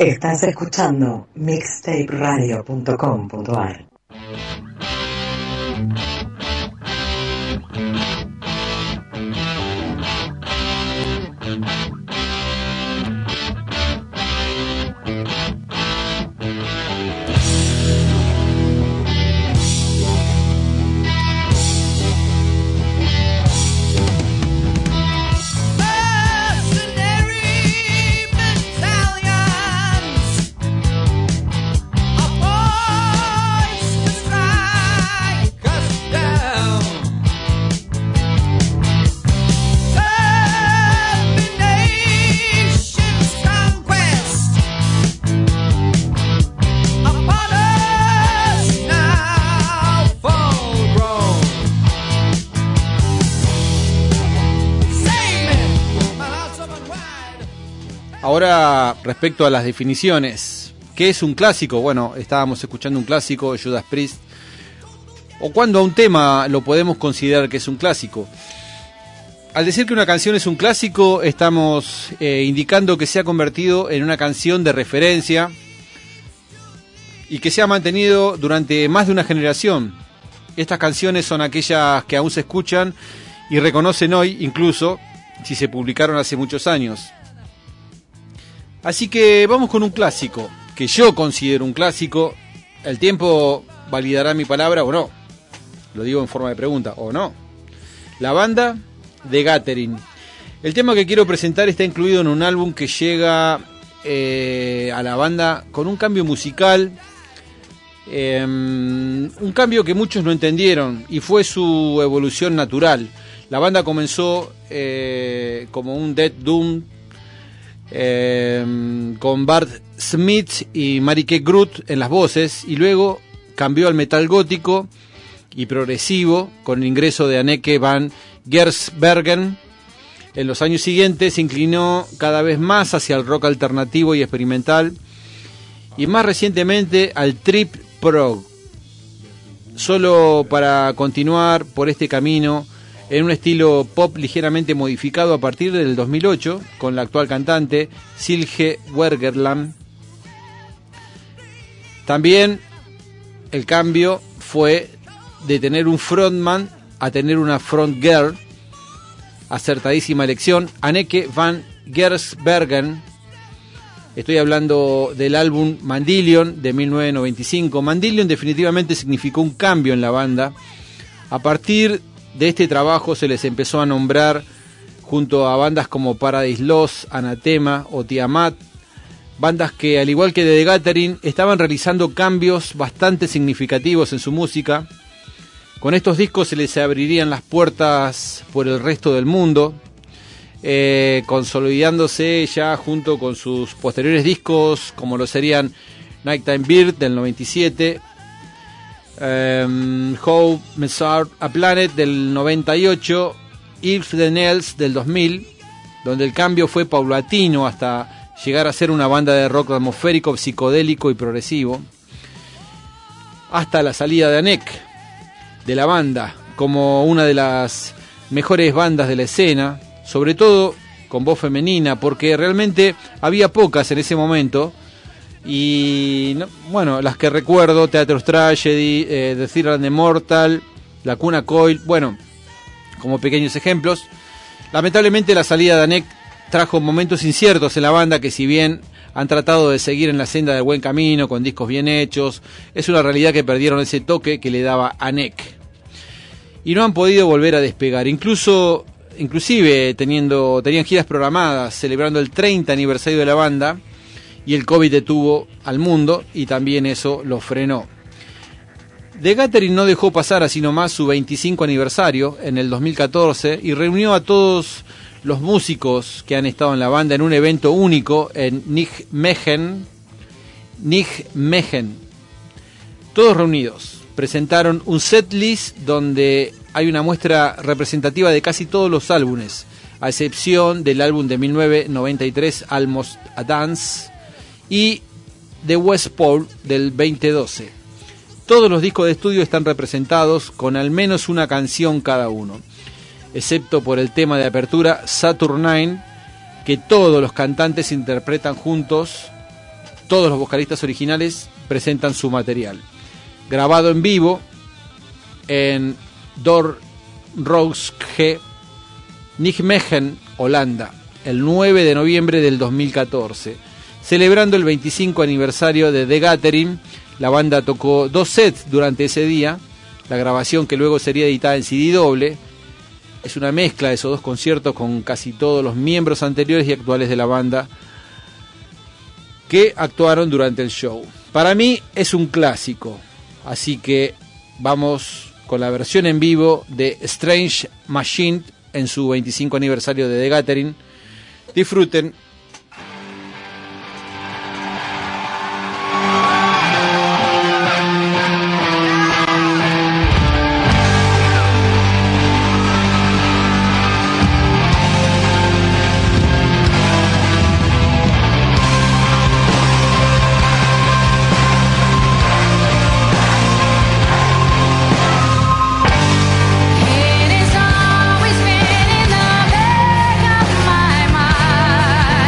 [SPEAKER 6] Estás escuchando mixtape radio punto com punto a r.
[SPEAKER 3] Ahora, respecto a las definiciones, ¿qué es un clásico? Bueno, estábamos escuchando un clásico, Judas Priest. ¿O cuándo a un tema lo podemos considerar que es un clásico? Al decir que una canción es un clásico, estamos eh, indicando que se ha convertido en una canción de referencia y que se ha mantenido durante más de una generación. Estas canciones son aquellas que aún se escuchan y reconocen hoy, incluso si se publicaron hace muchos años. Así que vamos con un clásico, que yo considero un clásico. El tiempo validará mi palabra o no. Lo digo en forma de pregunta, o no. La banda de Gathering. El tema que quiero presentar está incluido en un álbum que llega eh, a la banda con un cambio musical. Eh, un cambio que muchos no entendieron y fue su evolución natural. La banda comenzó eh, como un Death Doom, Eh, con Bart Smith y Marike Groth en las voces, y luego cambió al metal gótico y progresivo con el ingreso de Anneke van Giersbergen. En los años siguientes se inclinó cada vez más hacia el rock alternativo y experimental, y más recientemente al trip prog, solo para continuar por este camino en un estilo pop ligeramente modificado a partir del dos mil ocho, con la actual cantante Silje Wergeland. También el cambio fue de tener un frontman a tener una frontgirl. Acertadísima elección, Anneke van Giersbergen. Estoy hablando del álbum Mandillion de mil novecientos noventa y cinco. Mandillion definitivamente significó un cambio en la banda. A partir de este trabajo se les empezó a nombrar junto a bandas como Paradise Lost, Anathema o Tiamat, bandas que, al igual que The Gathering, estaban realizando cambios bastante significativos en su música. Con estos discos se les abrirían las puertas por el resto del mundo, eh, consolidándose ya junto con sus posteriores discos, como lo serían Nighttime Bird del noventa y siete, Um, How Measured a Planet del noventa y ocho, If the Nails del dos mil, donde el cambio fue paulatino hasta llegar a ser una banda de rock atmosférico, psicodélico y progresivo, hasta la salida de Anneke de la banda como una de las mejores bandas de la escena, sobre todo con voz femenina, porque realmente había pocas en ese momento. Y no, bueno, las que recuerdo, Theater's Tragedy, eh, The Theatre and the Mortal, Lacuna Coil, bueno, como pequeños ejemplos. Lamentablemente la salida de Anneke trajo momentos inciertos en la banda, que si bien han tratado de seguir en la senda del buen camino, con discos bien hechos, es una realidad que perdieron ese toque que le daba Anneke. Y no han podido volver a despegar, incluso inclusive teniendo tenían giras programadas, celebrando el treinta aniversario de la banda, y el COVID detuvo al mundo y también eso lo frenó. The Gathering no dejó pasar así nomás su veinticinco aniversario en el dos mil catorce y reunió a todos los músicos que han estado en la banda en un evento único en Nijmegen. Nijmegen. Todos reunidos. Presentaron un setlist donde hay una muestra representativa de casi todos los álbumes, a excepción del álbum de mil novecientos noventa y tres, Almost a Dance, y The West Pole del veinte doce. Todos los discos de estudio están representados con al menos una canción cada uno, excepto por el tema de apertura Saturnine, que todos los cantantes interpretan juntos todos los vocalistas originales presentan su material. Grabado en vivo en Doornroosje, Nijmegen, Holanda, el nueve de noviembre del dos mil catorce. Celebrando el veinticinco aniversario de The Gathering, la banda tocó dos sets durante ese día. La grabación, que luego sería editada en C D doble, es una mezcla de esos dos conciertos con casi todos los miembros anteriores y actuales de la banda que actuaron durante el show. Para mí es un clásico, así que vamos con la versión en vivo de Strange Machine en su veinticinco aniversario de The Gathering. Disfruten.
[SPEAKER 7] It is always been in the back of my mind.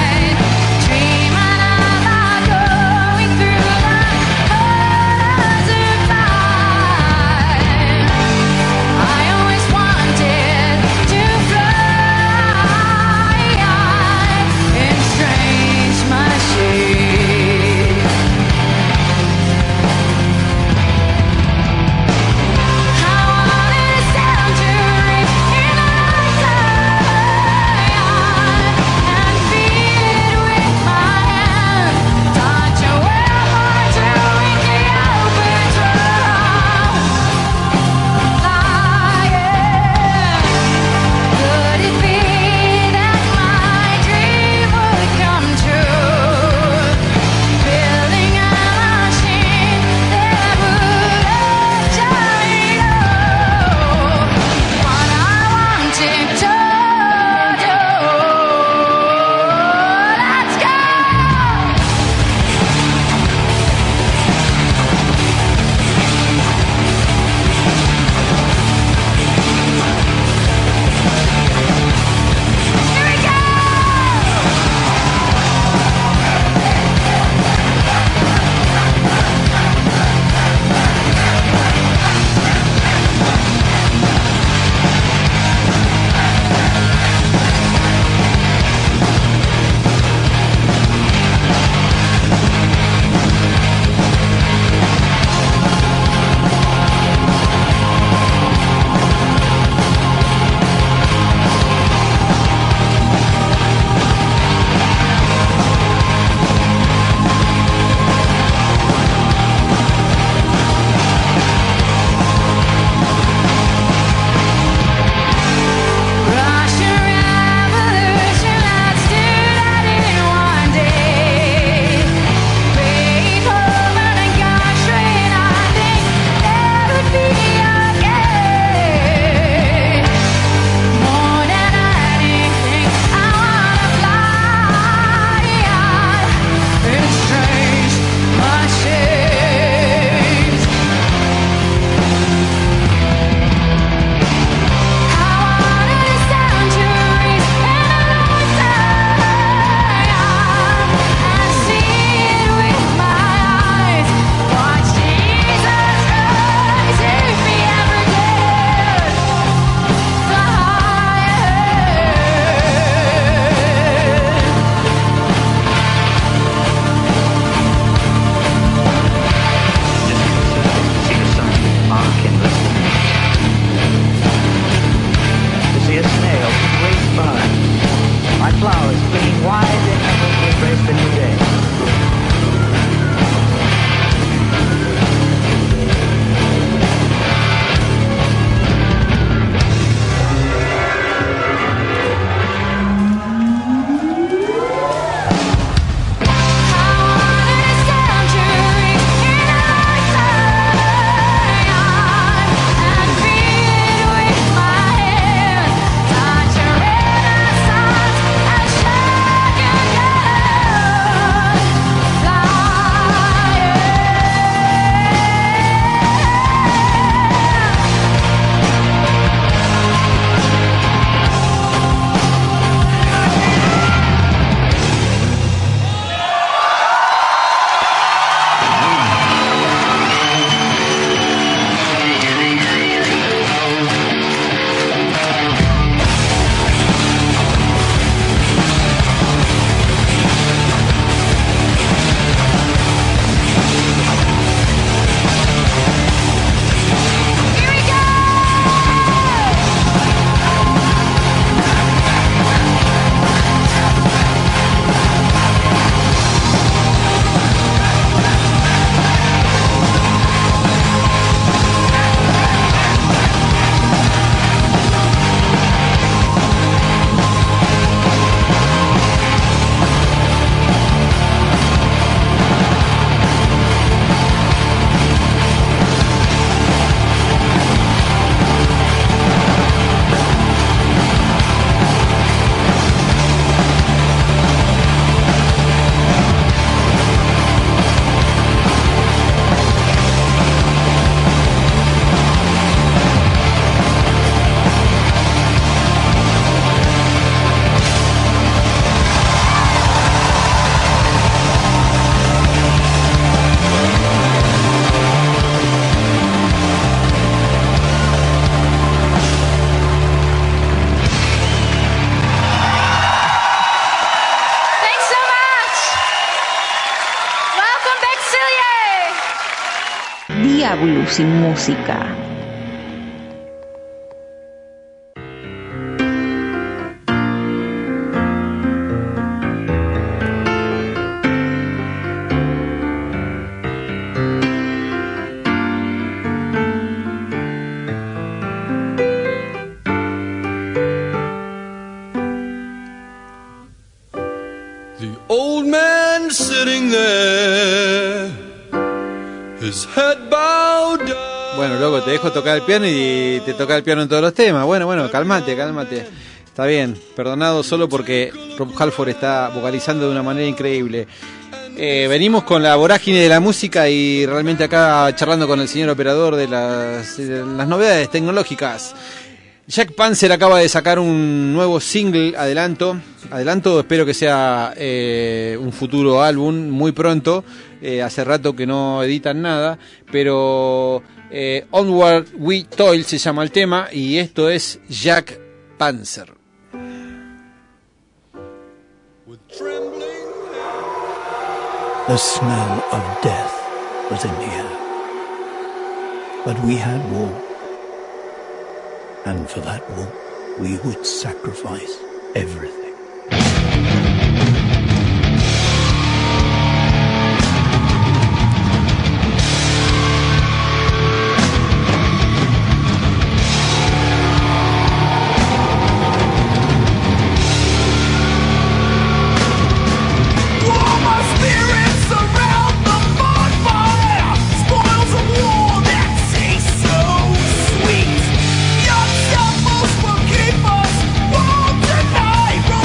[SPEAKER 2] sin música.
[SPEAKER 3] Bueno, loco, te dejo tocar el piano y te toca el piano en todos los temas. Bueno, bueno, cálmate, cálmate. Está bien, perdonado solo porque Rob Halford está vocalizando de una manera increíble. Eh, venimos con la vorágine de la música y realmente acá charlando con el señor operador de las, de las novedades tecnológicas. Jack Panzer acaba de sacar un nuevo single, adelanto, adelanto, espero que sea eh, un futuro álbum muy pronto, eh, hace rato que no editan nada, pero eh, Onward We Toil se llama el tema y esto es Jack Panzer.
[SPEAKER 7] The smell of death was in the air, but we had war. And for that war, we would sacrifice everything.
[SPEAKER 8] Young self-most will keep us warm tonight.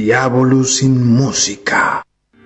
[SPEAKER 1] Diablo sin música.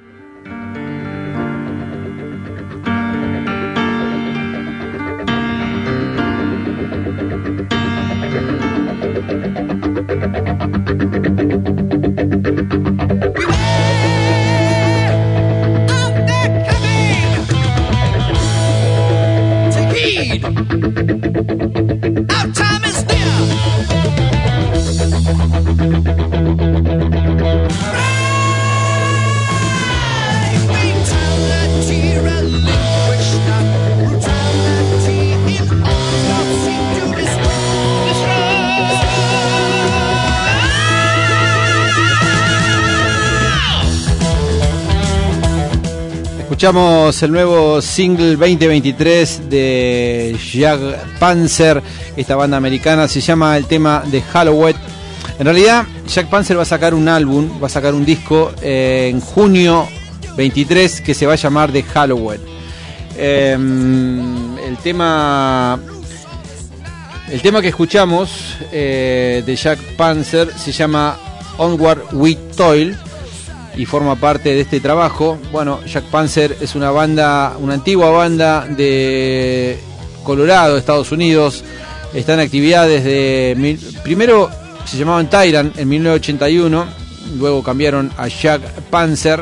[SPEAKER 3] Escuchamos el nuevo single veinte veintitrés de Jack Panzer, esta banda americana, se llama el tema de Halloween. En realidad, Jack Panzer va a sacar un álbum, va a sacar un disco eh, en junio veintitrés que se va a llamar The Halloween. Eh, el tema, el tema que escuchamos eh, de Jack Panzer se llama Onward We Toil y forma parte de este trabajo. Bueno, Jack Panzer es una banda, una antigua banda de Colorado, Estados Unidos. Está en actividad desde mil, primero se llamaban Tyrant en mil novecientos ochenta y uno, luego cambiaron a Jack Panzer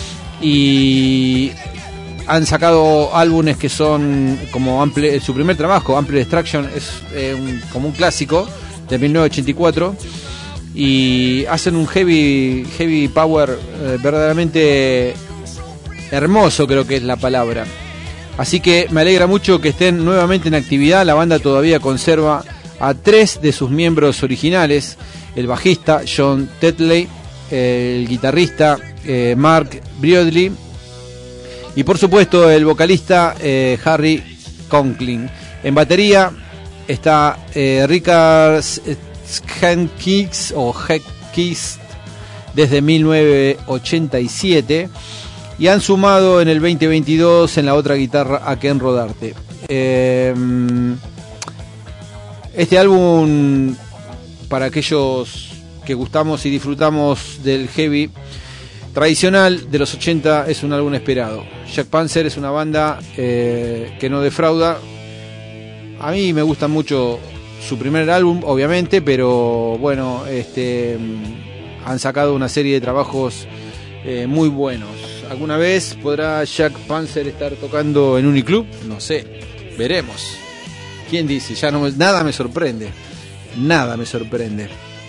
[SPEAKER 3] y han sacado álbumes que son como Ample, su primer trabajo, Ample Destruction, es eh, un, como un clásico de mil novecientos ochenta y cuatro. Y hacen un heavy heavy power eh, verdaderamente hermoso, creo que es la palabra. Así que me alegra mucho que estén nuevamente en actividad. La banda todavía conserva a tres de sus miembros originales: el bajista John Tetley, el guitarrista eh, Mark Briodley y por supuesto el vocalista eh, Harry Conklin. En batería está eh, Richard Henkis o Henkis desde mil novecientos ochenta y siete y han sumado en el veinte veintidós en la otra guitarra a Ken Rodarte. Eh, este álbum, para aquellos que gustamos y disfrutamos del heavy tradicional de los ochenta, es un álbum esperado. Jack Panzer es una banda eh, que no defrauda. A mí me gusta mucho su primer álbum, obviamente, pero bueno, este han sacado una serie de trabajos eh, muy buenos. ¿Alguna vez podrá Jack Panzer estar tocando en Uniclub? No sé, veremos. ¿Quién dice? Ya no me, nada me sorprende. Nada me sorprende.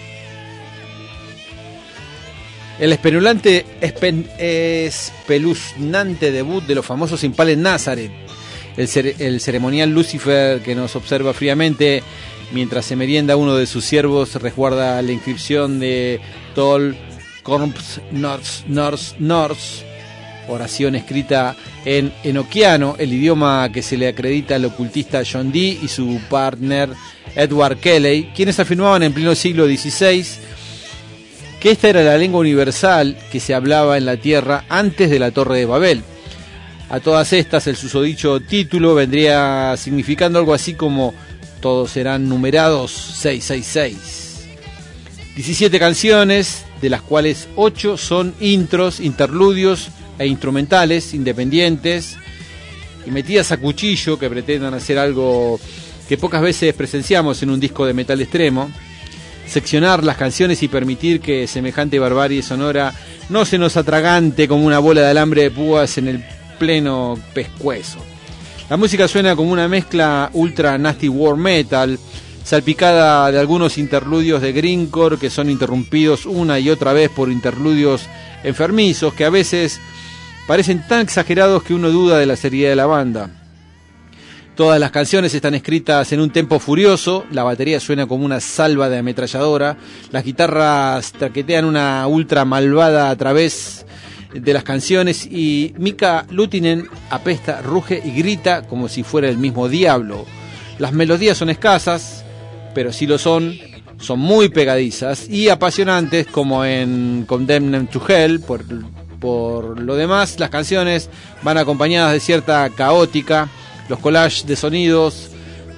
[SPEAKER 3] El espeluznante, espen, espeluznante debut de los famosos Impales Nazareth. El, cer, el ceremonial Lucifer que nos observa fríamente mientras se merienda uno de sus siervos, resguarda la inscripción de Tol Corps Nors Nors Nors, oración escrita en enoquiano, el idioma que se le acredita al ocultista John Dee y su partner Edward Kelly, quienes afirmaban en pleno siglo dieciséis que esta era la lengua universal que se hablaba en la tierra antes de la Torre de Babel. A todas estas, el susodicho título vendría significando algo así como todos serán numerados seiscientos sesenta y seis. diecisiete canciones, de las cuales ocho son intros, interludios e instrumentales independientes y metidas a cuchillo, que pretendan hacer algo que pocas veces presenciamos en un disco de metal extremo: seccionar las canciones y permitir que semejante barbarie sonora no se nos atragante como una bola de alambre de púas en el pleno pescuezo. La música suena como una mezcla ultra nasty war metal, salpicada de algunos interludios de grindcore que son interrumpidos una y otra vez por interludios enfermizos que a veces parecen tan exagerados que uno duda de la seriedad de la banda. Todas las canciones están escritas en un tempo furioso, la batería suena como una salva de ametralladora, las guitarras traquetean una ultra malvada a través de las canciones y Mika Lutinen apesta, ruge y grita como si fuera el mismo diablo. Las melodías son escasas, pero si lo son, son muy pegadizas y apasionantes, como en Condemned to Hell. Por, por lo demás, las canciones van acompañadas de cierta caótica, los collages de sonidos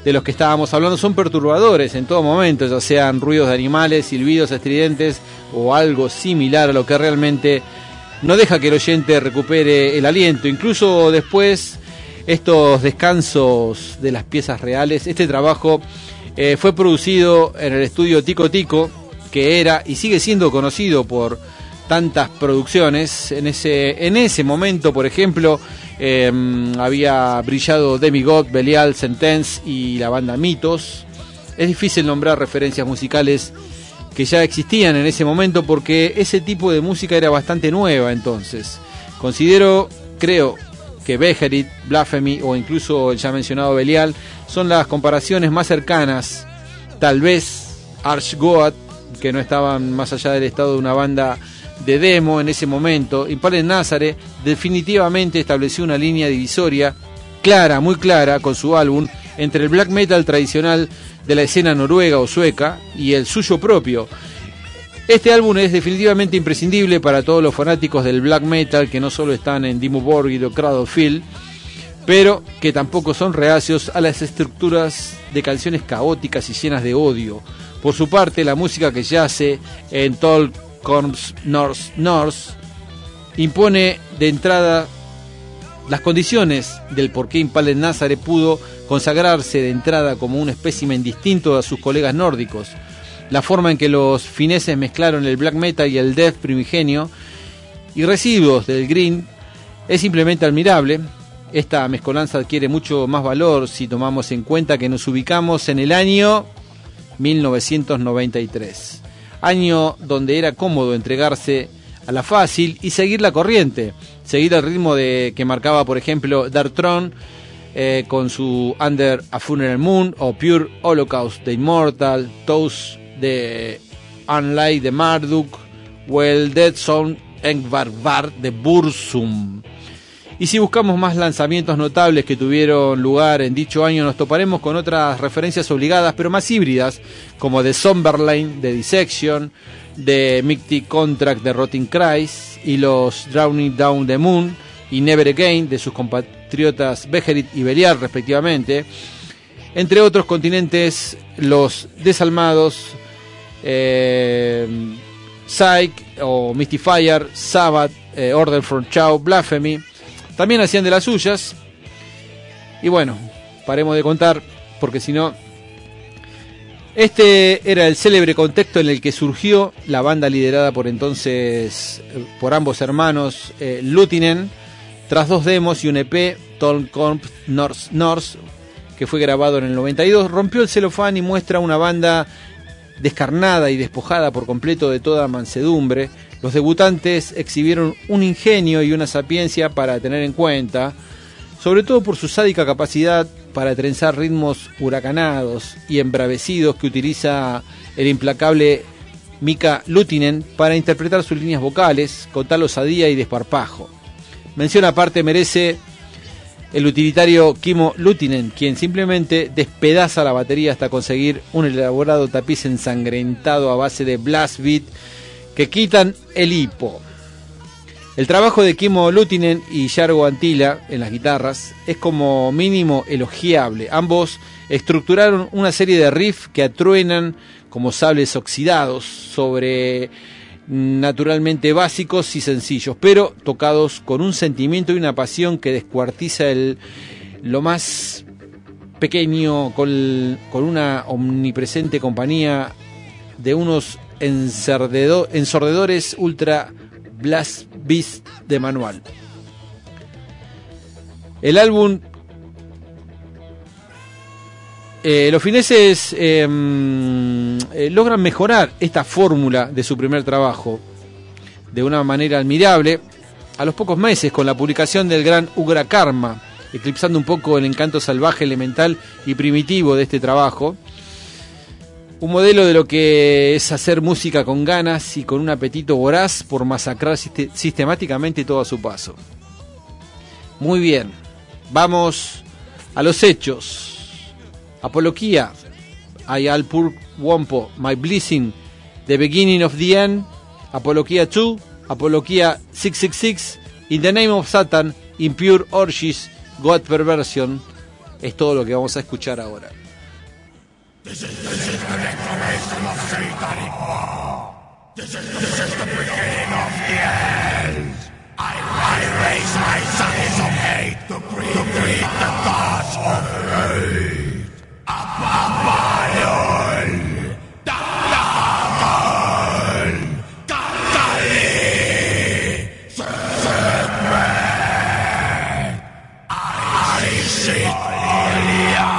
[SPEAKER 3] de los que estábamos hablando son perturbadores en todo momento, ya sean ruidos de animales, silbidos estridentes o algo similar a lo que realmente no deja que el oyente recupere el aliento. Incluso después, estos descansos de las piezas reales, este trabajo eh, fue producido en el estudio Tico Tico, que era y sigue siendo conocido por tantas producciones. En ese, en ese momento, por ejemplo, eh, había brillado Demigod, Belial, Sentence y la banda Mitos. Es difícil nombrar referencias musicales que ya existían en ese momento porque ese tipo de música era bastante nueva entonces. Considero, creo, que Beherit, Blasphemy o incluso el ya mencionado Belial son las comparaciones más cercanas. Tal vez Arch Goat, que no estaban más allá del estado de una banda de demo en ese momento. Impale Nazare definitivamente estableció una línea divisoria clara, muy clara, con su álbum entre el black metal tradicional de la escena noruega o sueca y el suyo propio. Este álbum es definitivamente imprescindible para todos los fanáticos del black metal que no solo están en Dimmu Borgir o Cradle of Filth, pero que tampoco son reacios a las estructuras de canciones caóticas y llenas de odio. Por su parte, la música que yace en Tall Corps North North impone de entrada las condiciones del por qué Impale Nazare pudo consagrarse de entrada como un espécimen distinto a sus colegas nórdicos. La forma en que los fineses mezclaron el black metal y el death primigenio y residuos del green es simplemente admirable. Esta mezcolanza adquiere mucho más valor si tomamos en cuenta que nos ubicamos en el año mil novecientos noventa y tres, año donde era cómodo entregarse a la fácil y seguir la corriente, seguir el ritmo de que marcaba, por ejemplo, Darkthrone eh, con su Under a Funeral Moon o Pure Holocaust de Immortal, Toast de Unlight de Marduk o el Dead Zone Engvarvar de Burzum. Y si buscamos más lanzamientos notables que tuvieron lugar en dicho año, nos toparemos con otras referencias obligadas, pero más híbridas, como The Somberlane de Dissection, The Mighty Contract de Rotting Christ, y los Drowning Down the Moon y Never Again de sus compatriotas Beherit y Belial, respectivamente. Entre otros continentes, los desalmados eh, Psyche o Mystifier, Sabbath, eh, Order from Chau, Blasphemy también hacían de las suyas. Y bueno, paremos de contar, porque si no... Este era el célebre contexto en el que surgió la banda liderada por entonces, por ambos hermanos, eh, Lutinen, tras dos demos y un E P, Tall Corps North North, que fue grabado en el noventa y dos, rompió el celofán y muestra una banda descarnada y despojada por completo de toda mansedumbre. Los debutantes exhibieron un ingenio y una sapiencia para tener en cuenta, sobre todo por su sádica capacidad para trenzar ritmos huracanados y embravecidos que utiliza el implacable Mika Lutinen para interpretar sus líneas vocales con tal osadía y desparpajo. Mención aparte merece el utilitario Kimmo Lutinen, quien simplemente despedaza la batería hasta conseguir un elaborado tapiz ensangrentado a base de blast beat que quitan el hipo. El trabajo de Kimmo Lutinen y Jargo Antila en las guitarras es como mínimo elogiable. Ambos estructuraron una serie de riffs que atruenan como sables oxidados sobre naturalmente básicos y sencillos, pero tocados con un sentimiento y una pasión que descuartiza el, lo más pequeño con, con una omnipresente compañía de unos encerdedo, ensordedores ultra blast beast de manual. El álbum eh, los fineses eh, eh, logran mejorar esta fórmula de su primer trabajo de una manera admirable a los pocos meses con la publicación del gran Ugra Karma, eclipsando un poco el encanto salvaje, elemental y primitivo de este trabajo. Un modelo de lo que es hacer música con ganas y con un apetito voraz por masacrar sist- sistemáticamente todo a su paso. Muy bien, vamos a los hechos. Apología, I Al Pur Wompo, My Blessing, The Beginning of the End, Apología dos, Apología seiscientos sesenta y seis, In the Name of Satan, Impure Orgies, God Perversion. Es todo lo que vamos a escuchar ahora.
[SPEAKER 5] This is, this is the declaration of Satan. This is, this is the beginning of the end. I, I raise my sons of hate to breed, to breed the gods of hate. Abaddon! Dagon! Gatali! Superman! I see Alia!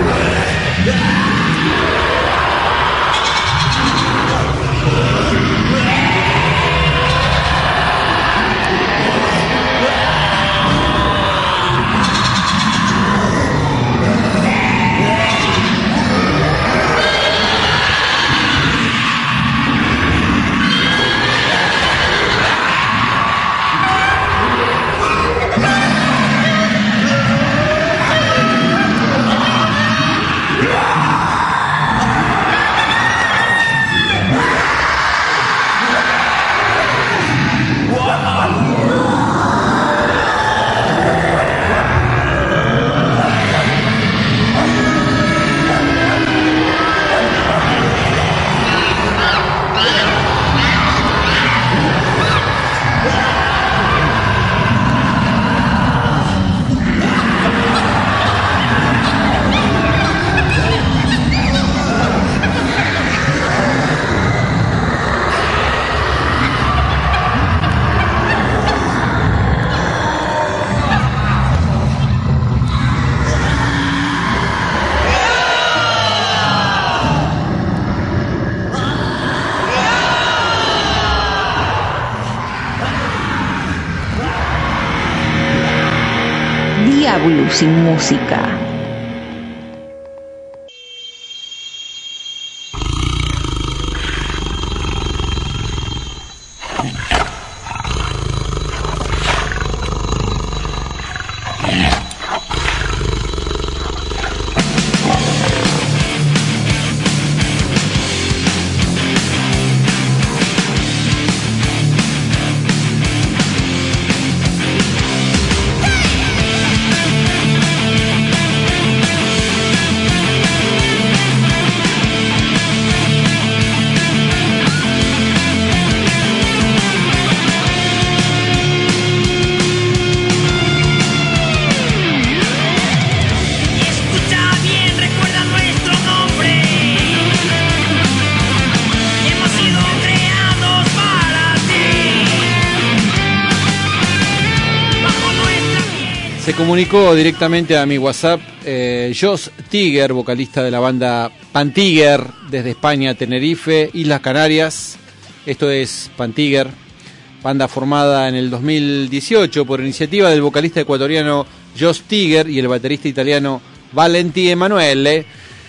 [SPEAKER 2] Diabolus sin música.
[SPEAKER 3] Se comunicó directamente a mi WhatsApp eh, Josh Tiger, vocalista de la banda Pantiger, desde España, Tenerife, Islas Canarias. Esto es Pantiger, banda formada en el dos mil dieciocho por iniciativa del vocalista ecuatoriano Josh Tiger y el baterista italiano Valenti Emanuele,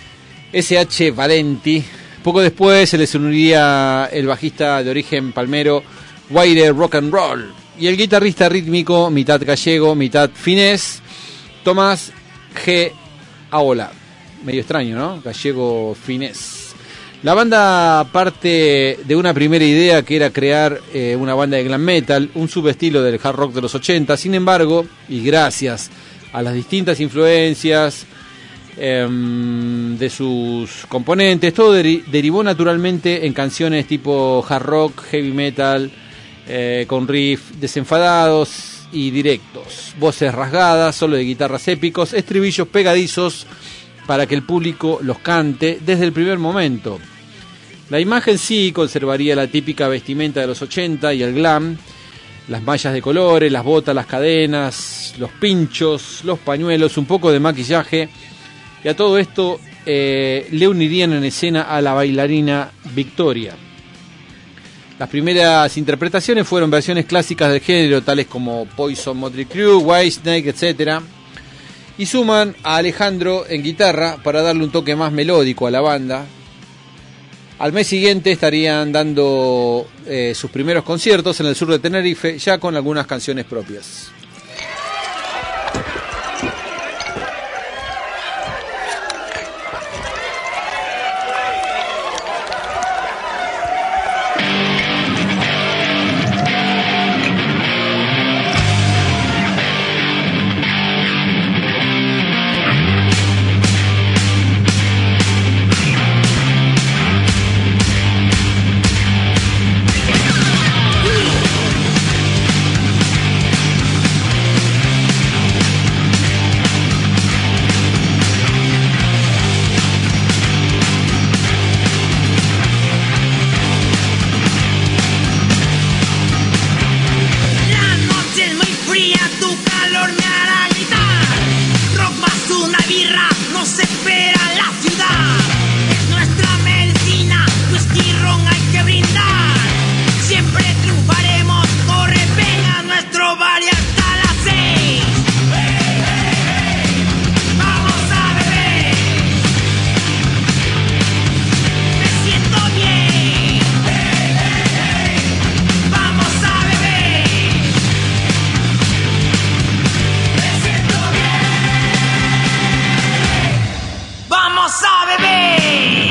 [SPEAKER 3] S H Valenti. Poco después se les uniría el bajista de origen palmero Wire Rock and Roll y el guitarrista rítmico, mitad gallego, mitad finés, Tomás G. Aola. Medio extraño, ¿no? Gallego finés. La banda parte de una primera idea que era crear eh, una banda de glam metal, un subestilo del hard rock de los ochenta. Sin embargo, y gracias a las distintas influencias eh, de sus componentes, todo deri- derivó naturalmente en canciones tipo hard rock, heavy metal, Eh, con riffs desenfadados y directos, voces rasgadas, solo de guitarras épicos, estribillos pegadizos para que el público los cante desde el primer momento. La imagen sí conservaría la típica vestimenta de los ochenta y el glam, las mallas de colores, las botas, las cadenas, los pinchos, los pañuelos, un poco de maquillaje, y a todo esto eh, le unirían en escena a la bailarina Victoria. Las primeras interpretaciones fueron versiones clásicas del género, tales como Poison, Motley Crue, Whitesnake, etcétera. Y suman a Alejandro en guitarra para darle un toque más melódico a la banda. Al mes siguiente estarían dando eh, sus primeros conciertos en el sur de Tenerife, ya con algunas canciones propias.
[SPEAKER 8] espera en la ciudad. Es nuestra medicina, whisky, ron hay que brindar. Siempre triunfaremos, corre, venga a nuestro bar y hasta las seis. Vamos a beber. Me siento bien. Vamos a beber. Me siento bien. Vamos a beber.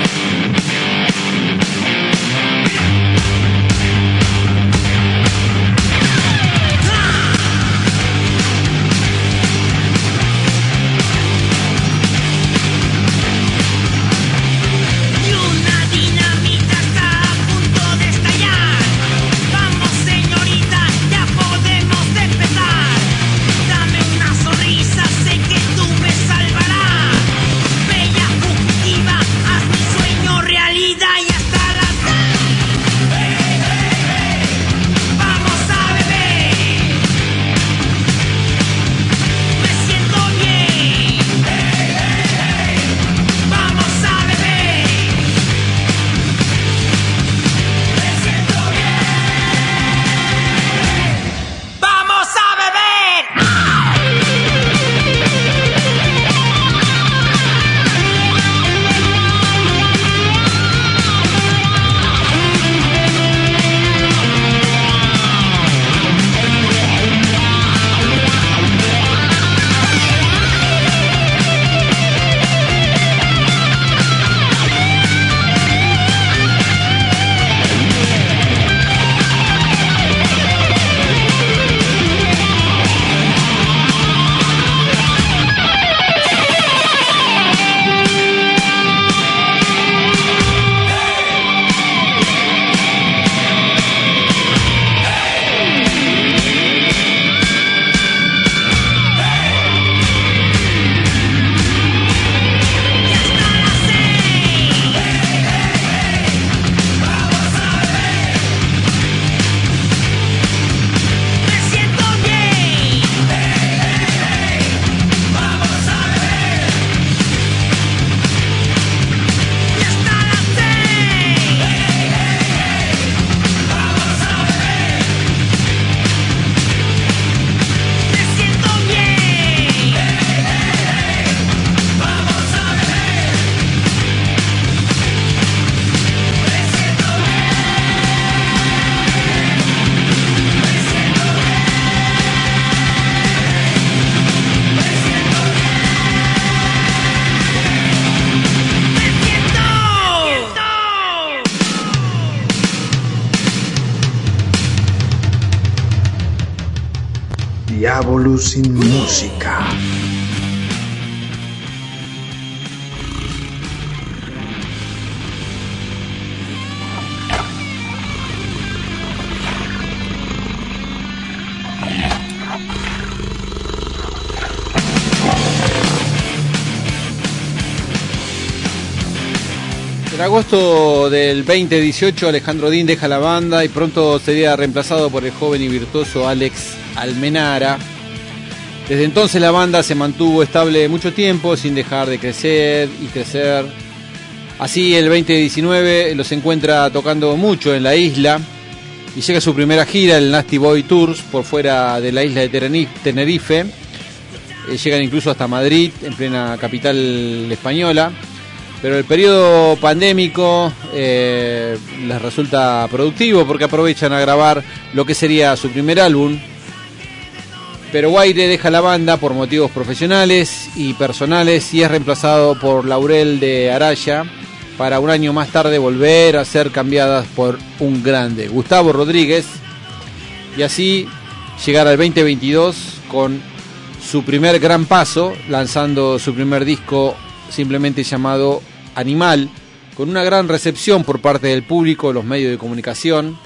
[SPEAKER 8] Y una dinamita está a punto de estallar. Vamos, señorita, ya podemos empezar. Dame una sonrisa, sé que tú me salvarás. Bella fugitiva, haz mi sueño realidad y hasta las vamos a beber. Me siento bien. Vamos a beber. Me siento bien. Vamos a beber. Me siento bien. Vamos a beber. Y hasta las seis. Vamos a beber. Me siento bien. Vamos a beber. Me siento
[SPEAKER 1] Diabolus sin música.
[SPEAKER 3] En agosto del veinte dieciocho Alejandro Din deja la banda y pronto sería reemplazado por el joven y virtuoso Alex Almenara. Desde entonces la banda se mantuvo estable mucho tiempo sin dejar de crecer y crecer. Así el veinte diecinueve los encuentra tocando mucho en la isla y llega su primera gira, el Nasty Boy Tours, por fuera de la isla de Tenerife. Eh, llegan incluso hasta Madrid, en plena capital española. Pero el periodo pandémico eh, les resulta productivo porque aprovechan a grabar lo que sería su primer álbum. Pero Guaire deja la banda por motivos profesionales y personales y es reemplazado por Laurel de Araya para un año más tarde volver a ser cambiadas por un grande, Gustavo Rodríguez, y así llegar al veinte veintidós con su primer gran paso, lanzando su primer disco simplemente llamado Animal, con una gran recepción por parte del público, los medios de comunicación.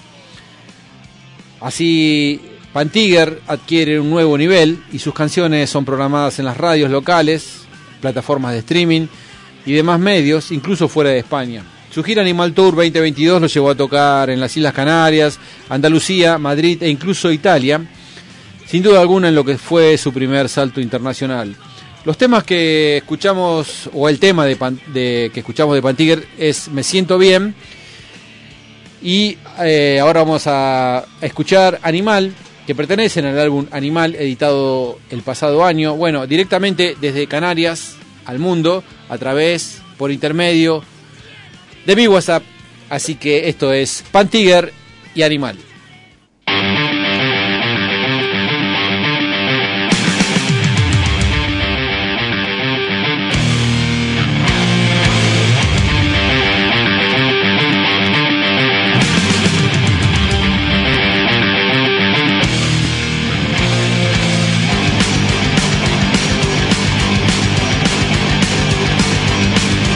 [SPEAKER 3] Así Pantíguer adquiere un nuevo nivel y sus canciones son programadas en las radios locales, plataformas de streaming y demás medios, incluso fuera de España. Su gira Animal Tour veinte veintidós lo llevó a tocar en las Islas Canarias, Andalucía, Madrid e incluso Italia, sin duda alguna en lo que fue su primer salto internacional. Los temas que escuchamos, o el tema de, Pan, de que escuchamos de Pantíger es Me Siento Bien. Y eh, ahora vamos a, a escuchar Animal, que pertenecen al álbum Animal, editado el pasado año. Bueno, directamente desde Canarias al mundo, a través, por intermedio de mi WhatsApp. Así que esto es Pantíger y Animal.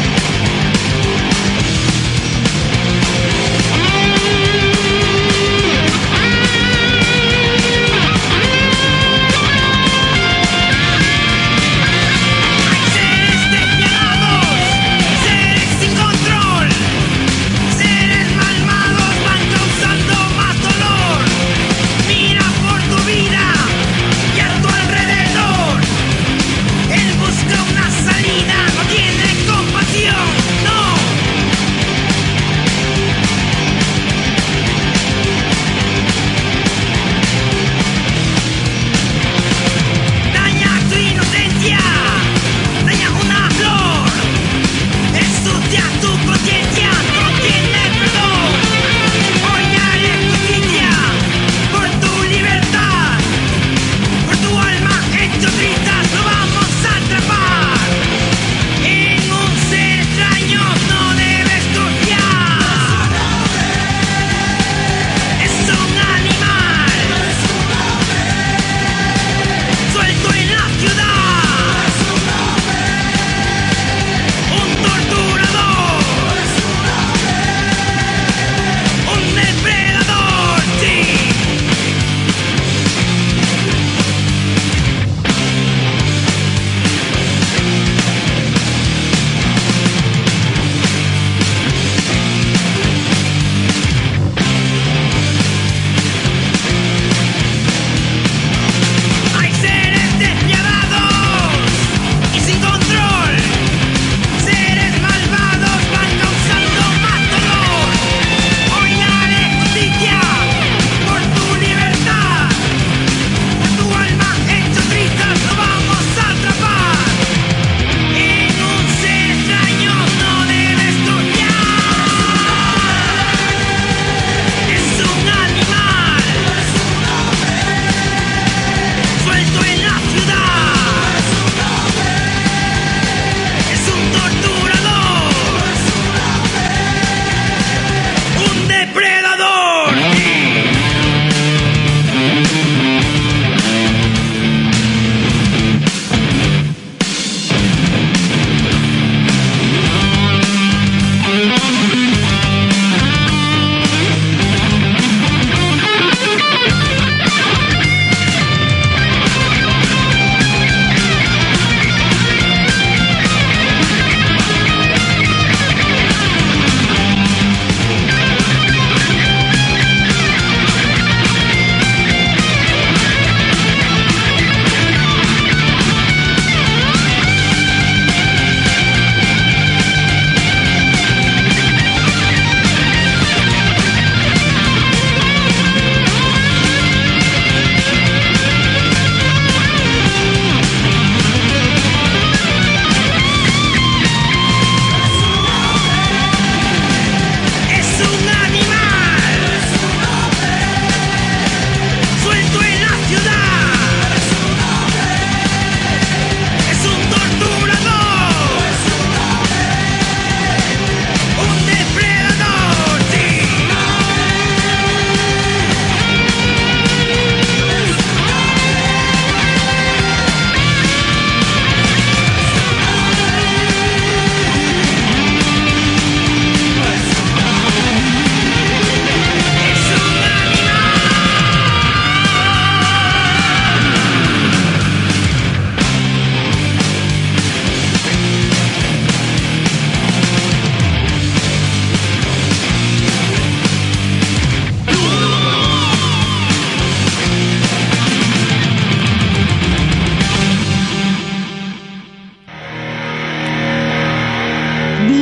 [SPEAKER 8] Thank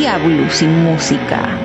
[SPEAKER 2] Diablo sin música.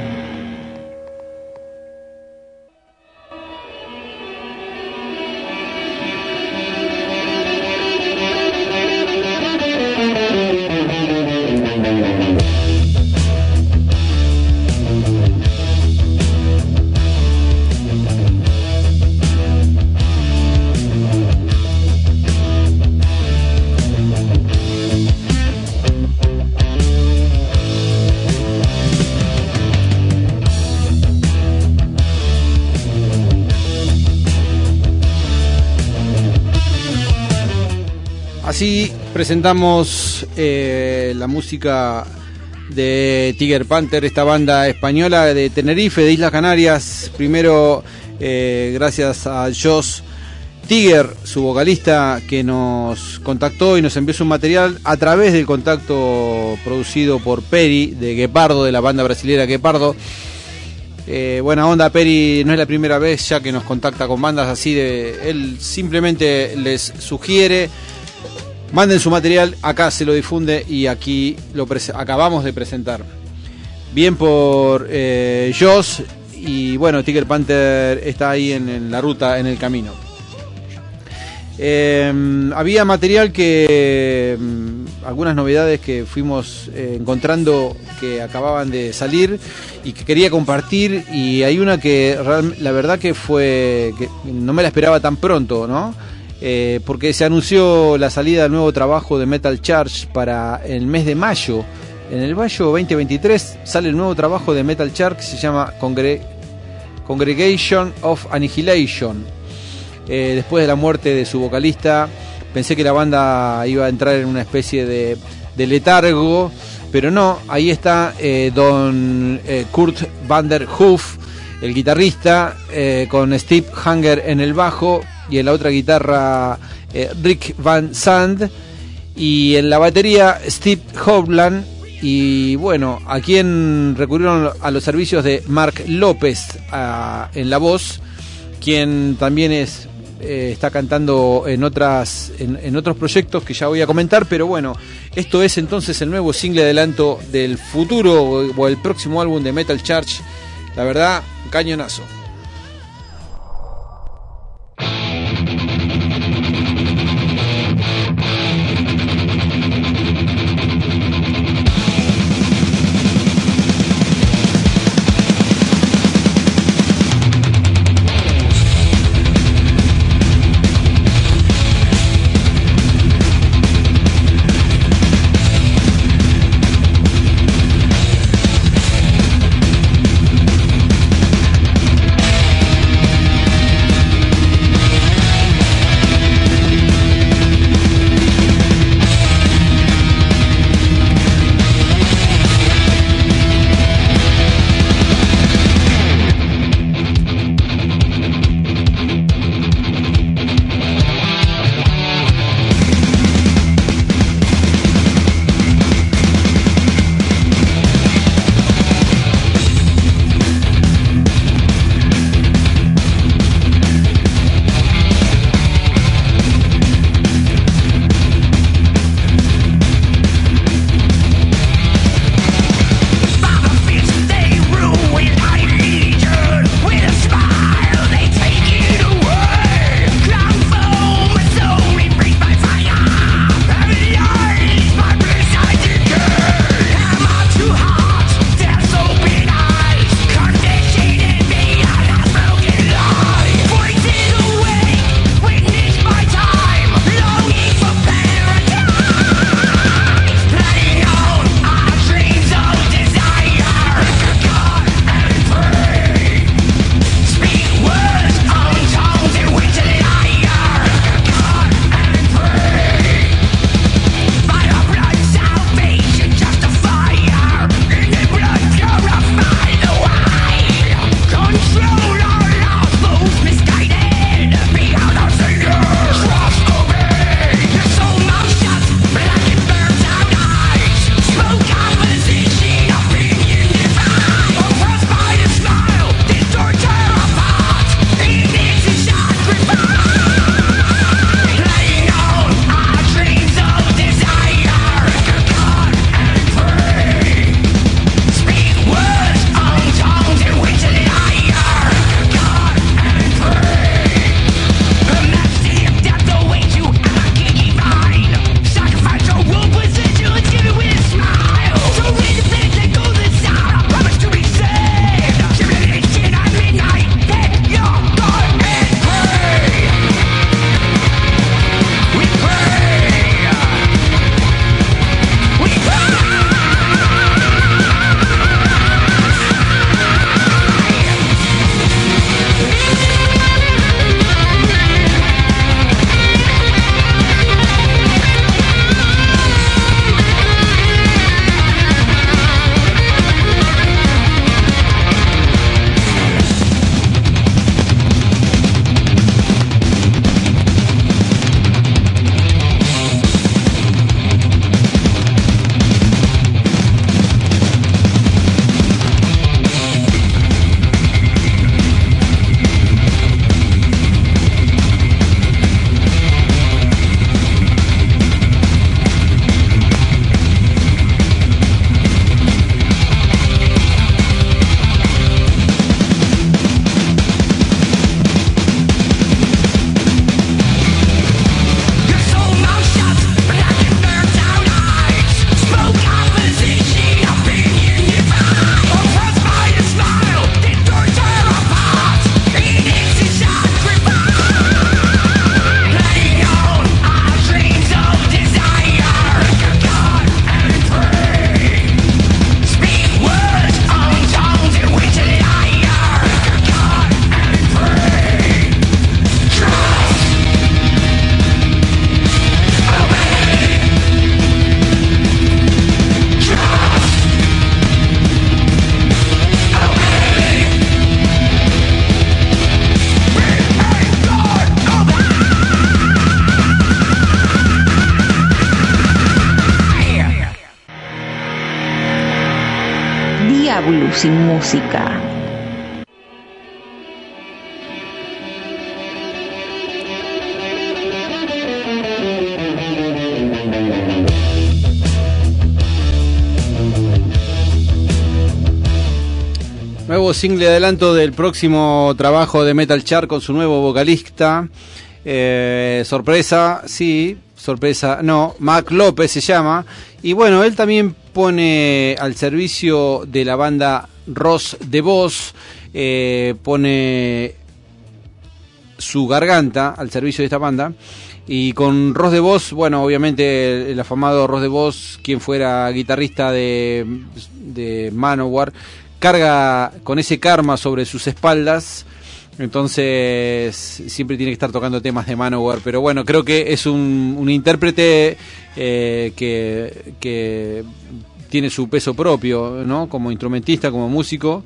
[SPEAKER 3] Así presentamos eh, la música de Tiger Panther, esta banda española de Tenerife, de Islas Canarias. Primero, eh, gracias a Josh Tiger, su vocalista, que nos contactó y nos envió su material a través del contacto producido por Peri, de Guepardo, de la banda brasilera Guepardo. Eh, buena onda, Peri, no es la primera vez ya que nos contacta con bandas así. De él simplemente les sugiere: manden su material, acá se lo difunde y aquí lo acabamos de presentar. Bien por eh, Joss, y bueno, Tiger Panther está ahí en, en la ruta, en el camino. Eh, había material que, algunas novedades que fuimos eh, encontrando que acababan de salir y que quería compartir, y hay una que la verdad que fue, que no me la esperaba tan pronto, ¿no? Eh, porque se anunció la salida del nuevo trabajo de Metal Church para el mes de mayo. En el mayo veinte veintitrés sale el nuevo trabajo de Metal Church que se llama Congre- Congregation of Annihilation. Eh, después de la muerte de su vocalista, pensé que la banda iba a entrar en una especie de, de letargo, pero no, ahí está eh, don eh, Kurt van der Hoof, el guitarrista, eh, con Steve Hanger en el bajo, y en la otra guitarra eh, Rick Van Zandt, y en la batería Steve Hovland. Y bueno, a quien recurrieron a los servicios de Mark López a, en la voz, quien también es eh, está cantando en otras en, en otros proyectos que ya voy a comentar. Pero bueno, esto es entonces el nuevo single adelanto del futuro o, o el próximo álbum de Metal Church. La verdad, cañonazo.
[SPEAKER 8] We'll be right back.
[SPEAKER 2] Diablo sin música.
[SPEAKER 3] Nuevo single de adelanto del próximo trabajo de Metal Chart con su nuevo vocalista. Eh, sorpresa, sí, sorpresa, no, Mark López se llama. Y bueno, él también pone al servicio de la banda Ross de Voz, eh, pone su garganta al servicio de esta banda. Y con Ross de Voz, bueno, obviamente el afamado Ross de Voz, quien fuera guitarrista de, de Manowar, carga con ese karma sobre sus espaldas, entonces siempre tiene que estar tocando temas de Manowar, pero bueno, creo que es un, un intérprete eh, que, que tiene su peso propio, ¿no? Como instrumentista, como músico,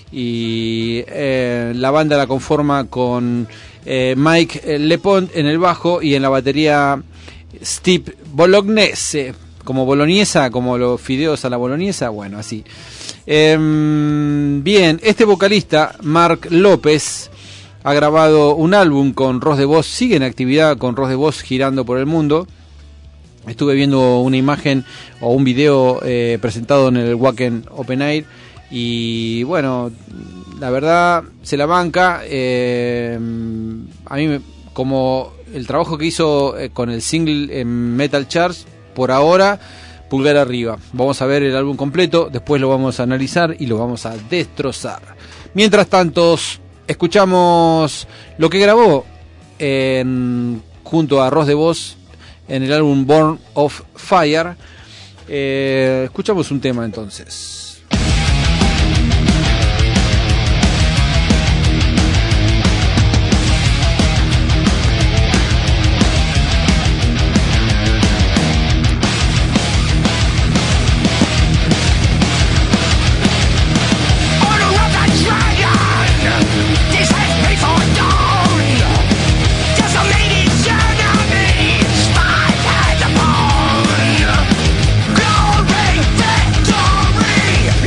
[SPEAKER 3] y eh, la banda la conforma con eh, Mike Lepont en el bajo y en la batería Steve Bolognese, como boloñesa, como los fideos a la boloñesa, bueno, así. Eh, bien, este vocalista, Mark López, ha grabado un álbum con Ross de Voz, sigue en actividad con Ross de Voz girando por el mundo. Estuve viendo una imagen o un video eh, presentado en el Wacken Open Air y bueno, la verdad se la banca. Eh, a mí, me, como el trabajo que hizo eh, con el single en Metal Charts, por ahora, pulgar arriba. Vamos a ver el álbum completo, después lo vamos a analizar y lo vamos a destrozar. Mientras tanto, escuchamos lo que grabó en, junto a Ross de Voz en el álbum Born of Fire. Eh, escuchamos un tema entonces.
[SPEAKER 8] Glory, victory.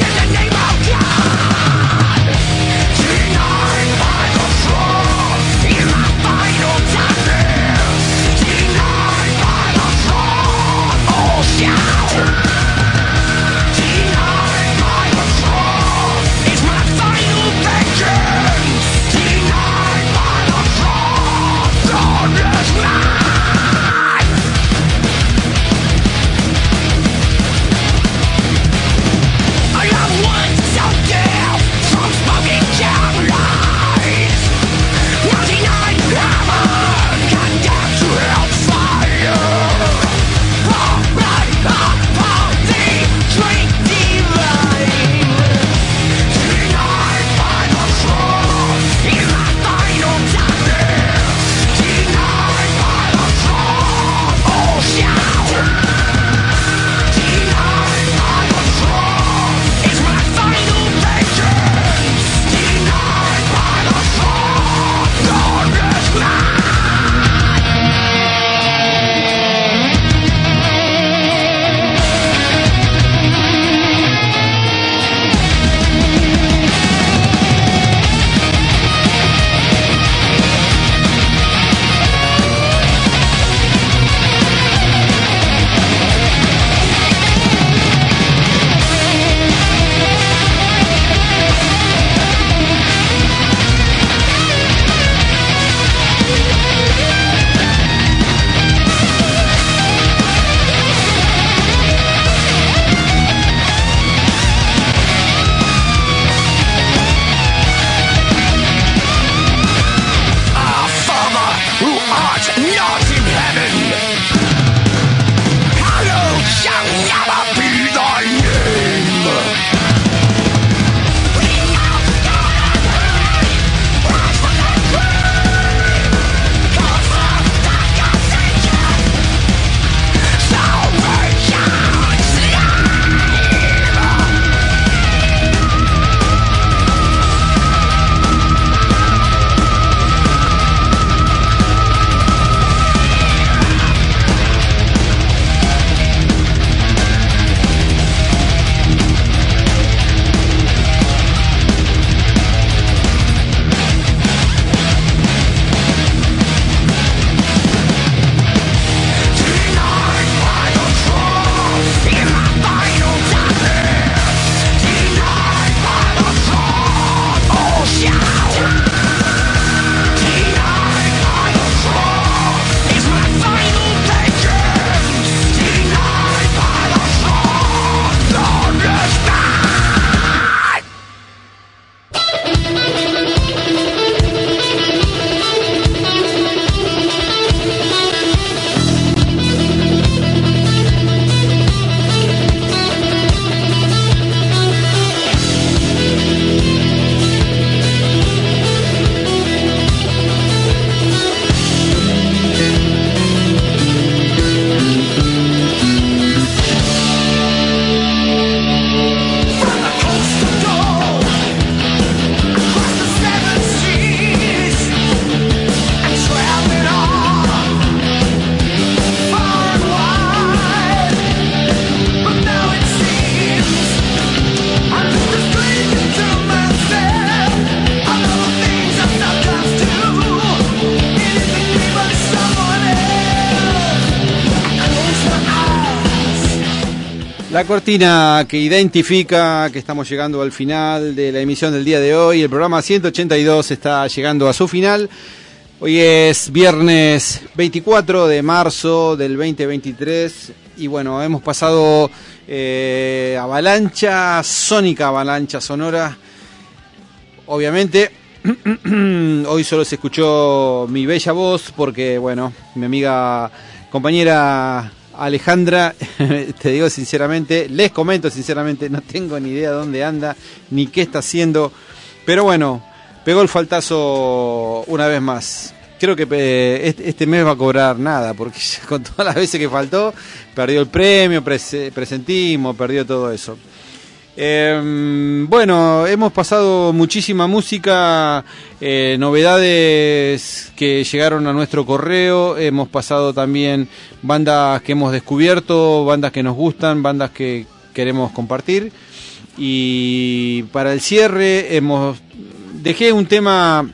[SPEAKER 3] La cortina que identifica que estamos llegando al final de la emisión del día de hoy. El programa ciento ochenta y dos está llegando a su final. Hoy es viernes veinticuatro de marzo del veinte veintitrés. Y bueno, hemos pasado eh, avalancha sónica, avalancha sonora. Obviamente, hoy solo se escuchó mi bella voz porque, bueno, mi amiga, compañera Alejandra, te digo sinceramente, les comento sinceramente, no tengo ni idea dónde anda, ni qué está haciendo, pero bueno, pegó el faltazo una vez más. Creo que eh, este, este mes va a cobrar nada, porque con todas las veces que faltó, perdió el premio, pres- presentismo, perdió todo eso. Eh, bueno, hemos pasado muchísima música, eh, novedades que llegaron a nuestro correo, hemos pasado también bandas que hemos descubierto, bandas que nos gustan, bandas que queremos compartir. Y para el cierre hemos dejé un tema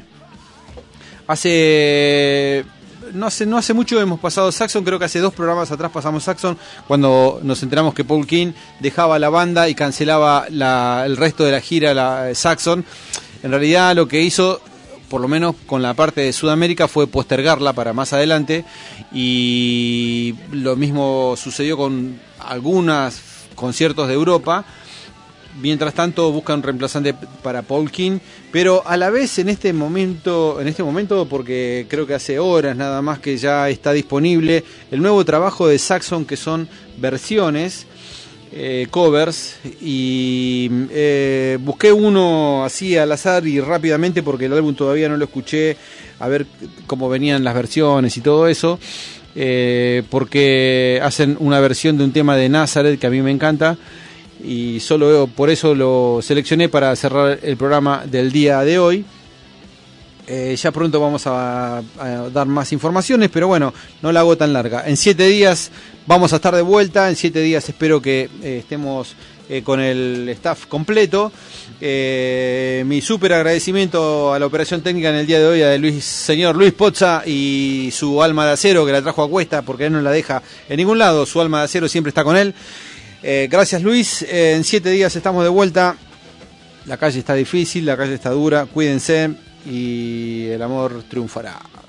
[SPEAKER 3] hace no hace no hace mucho hemos pasado Saxon, creo que hace dos programas atrás pasamos Saxon, cuando nos enteramos que Paul King dejaba la banda y cancelaba la, el resto de la gira, la Saxon. En realidad lo que hizo, por lo menos con la parte de Sudamérica, fue postergarla para más adelante, y lo mismo sucedió con algunos conciertos de Europa. Mientras tanto busca un reemplazante para Paul King, pero a la vez en este momento, en este momento porque creo que hace horas nada más que ya está disponible el nuevo trabajo de Saxon, que son versiones, eh, covers, y eh, busqué uno así al azar y rápidamente porque el álbum todavía no lo escuché, a ver cómo venían las versiones y todo eso, eh, porque hacen una versión de un tema de Nazareth que a mí me encanta. Y solo por eso lo seleccioné para cerrar el programa del día de hoy. Eh, ya pronto vamos a, a dar más informaciones, pero bueno, no la hago tan larga. En siete días vamos a estar de vuelta, en siete días espero que eh, estemos eh, con el staff completo. Eh, mi súper agradecimiento a la operación técnica en el día de hoy, a Luis, señor Luis Pozza y su alma de acero que la trajo a cuesta, porque él no la deja en ningún lado, su alma de acero siempre está con él. Eh, gracias Luis, eh, en siete días estamos de vuelta. La calle está difícil, la calle está dura, cuídense y el amor triunfará.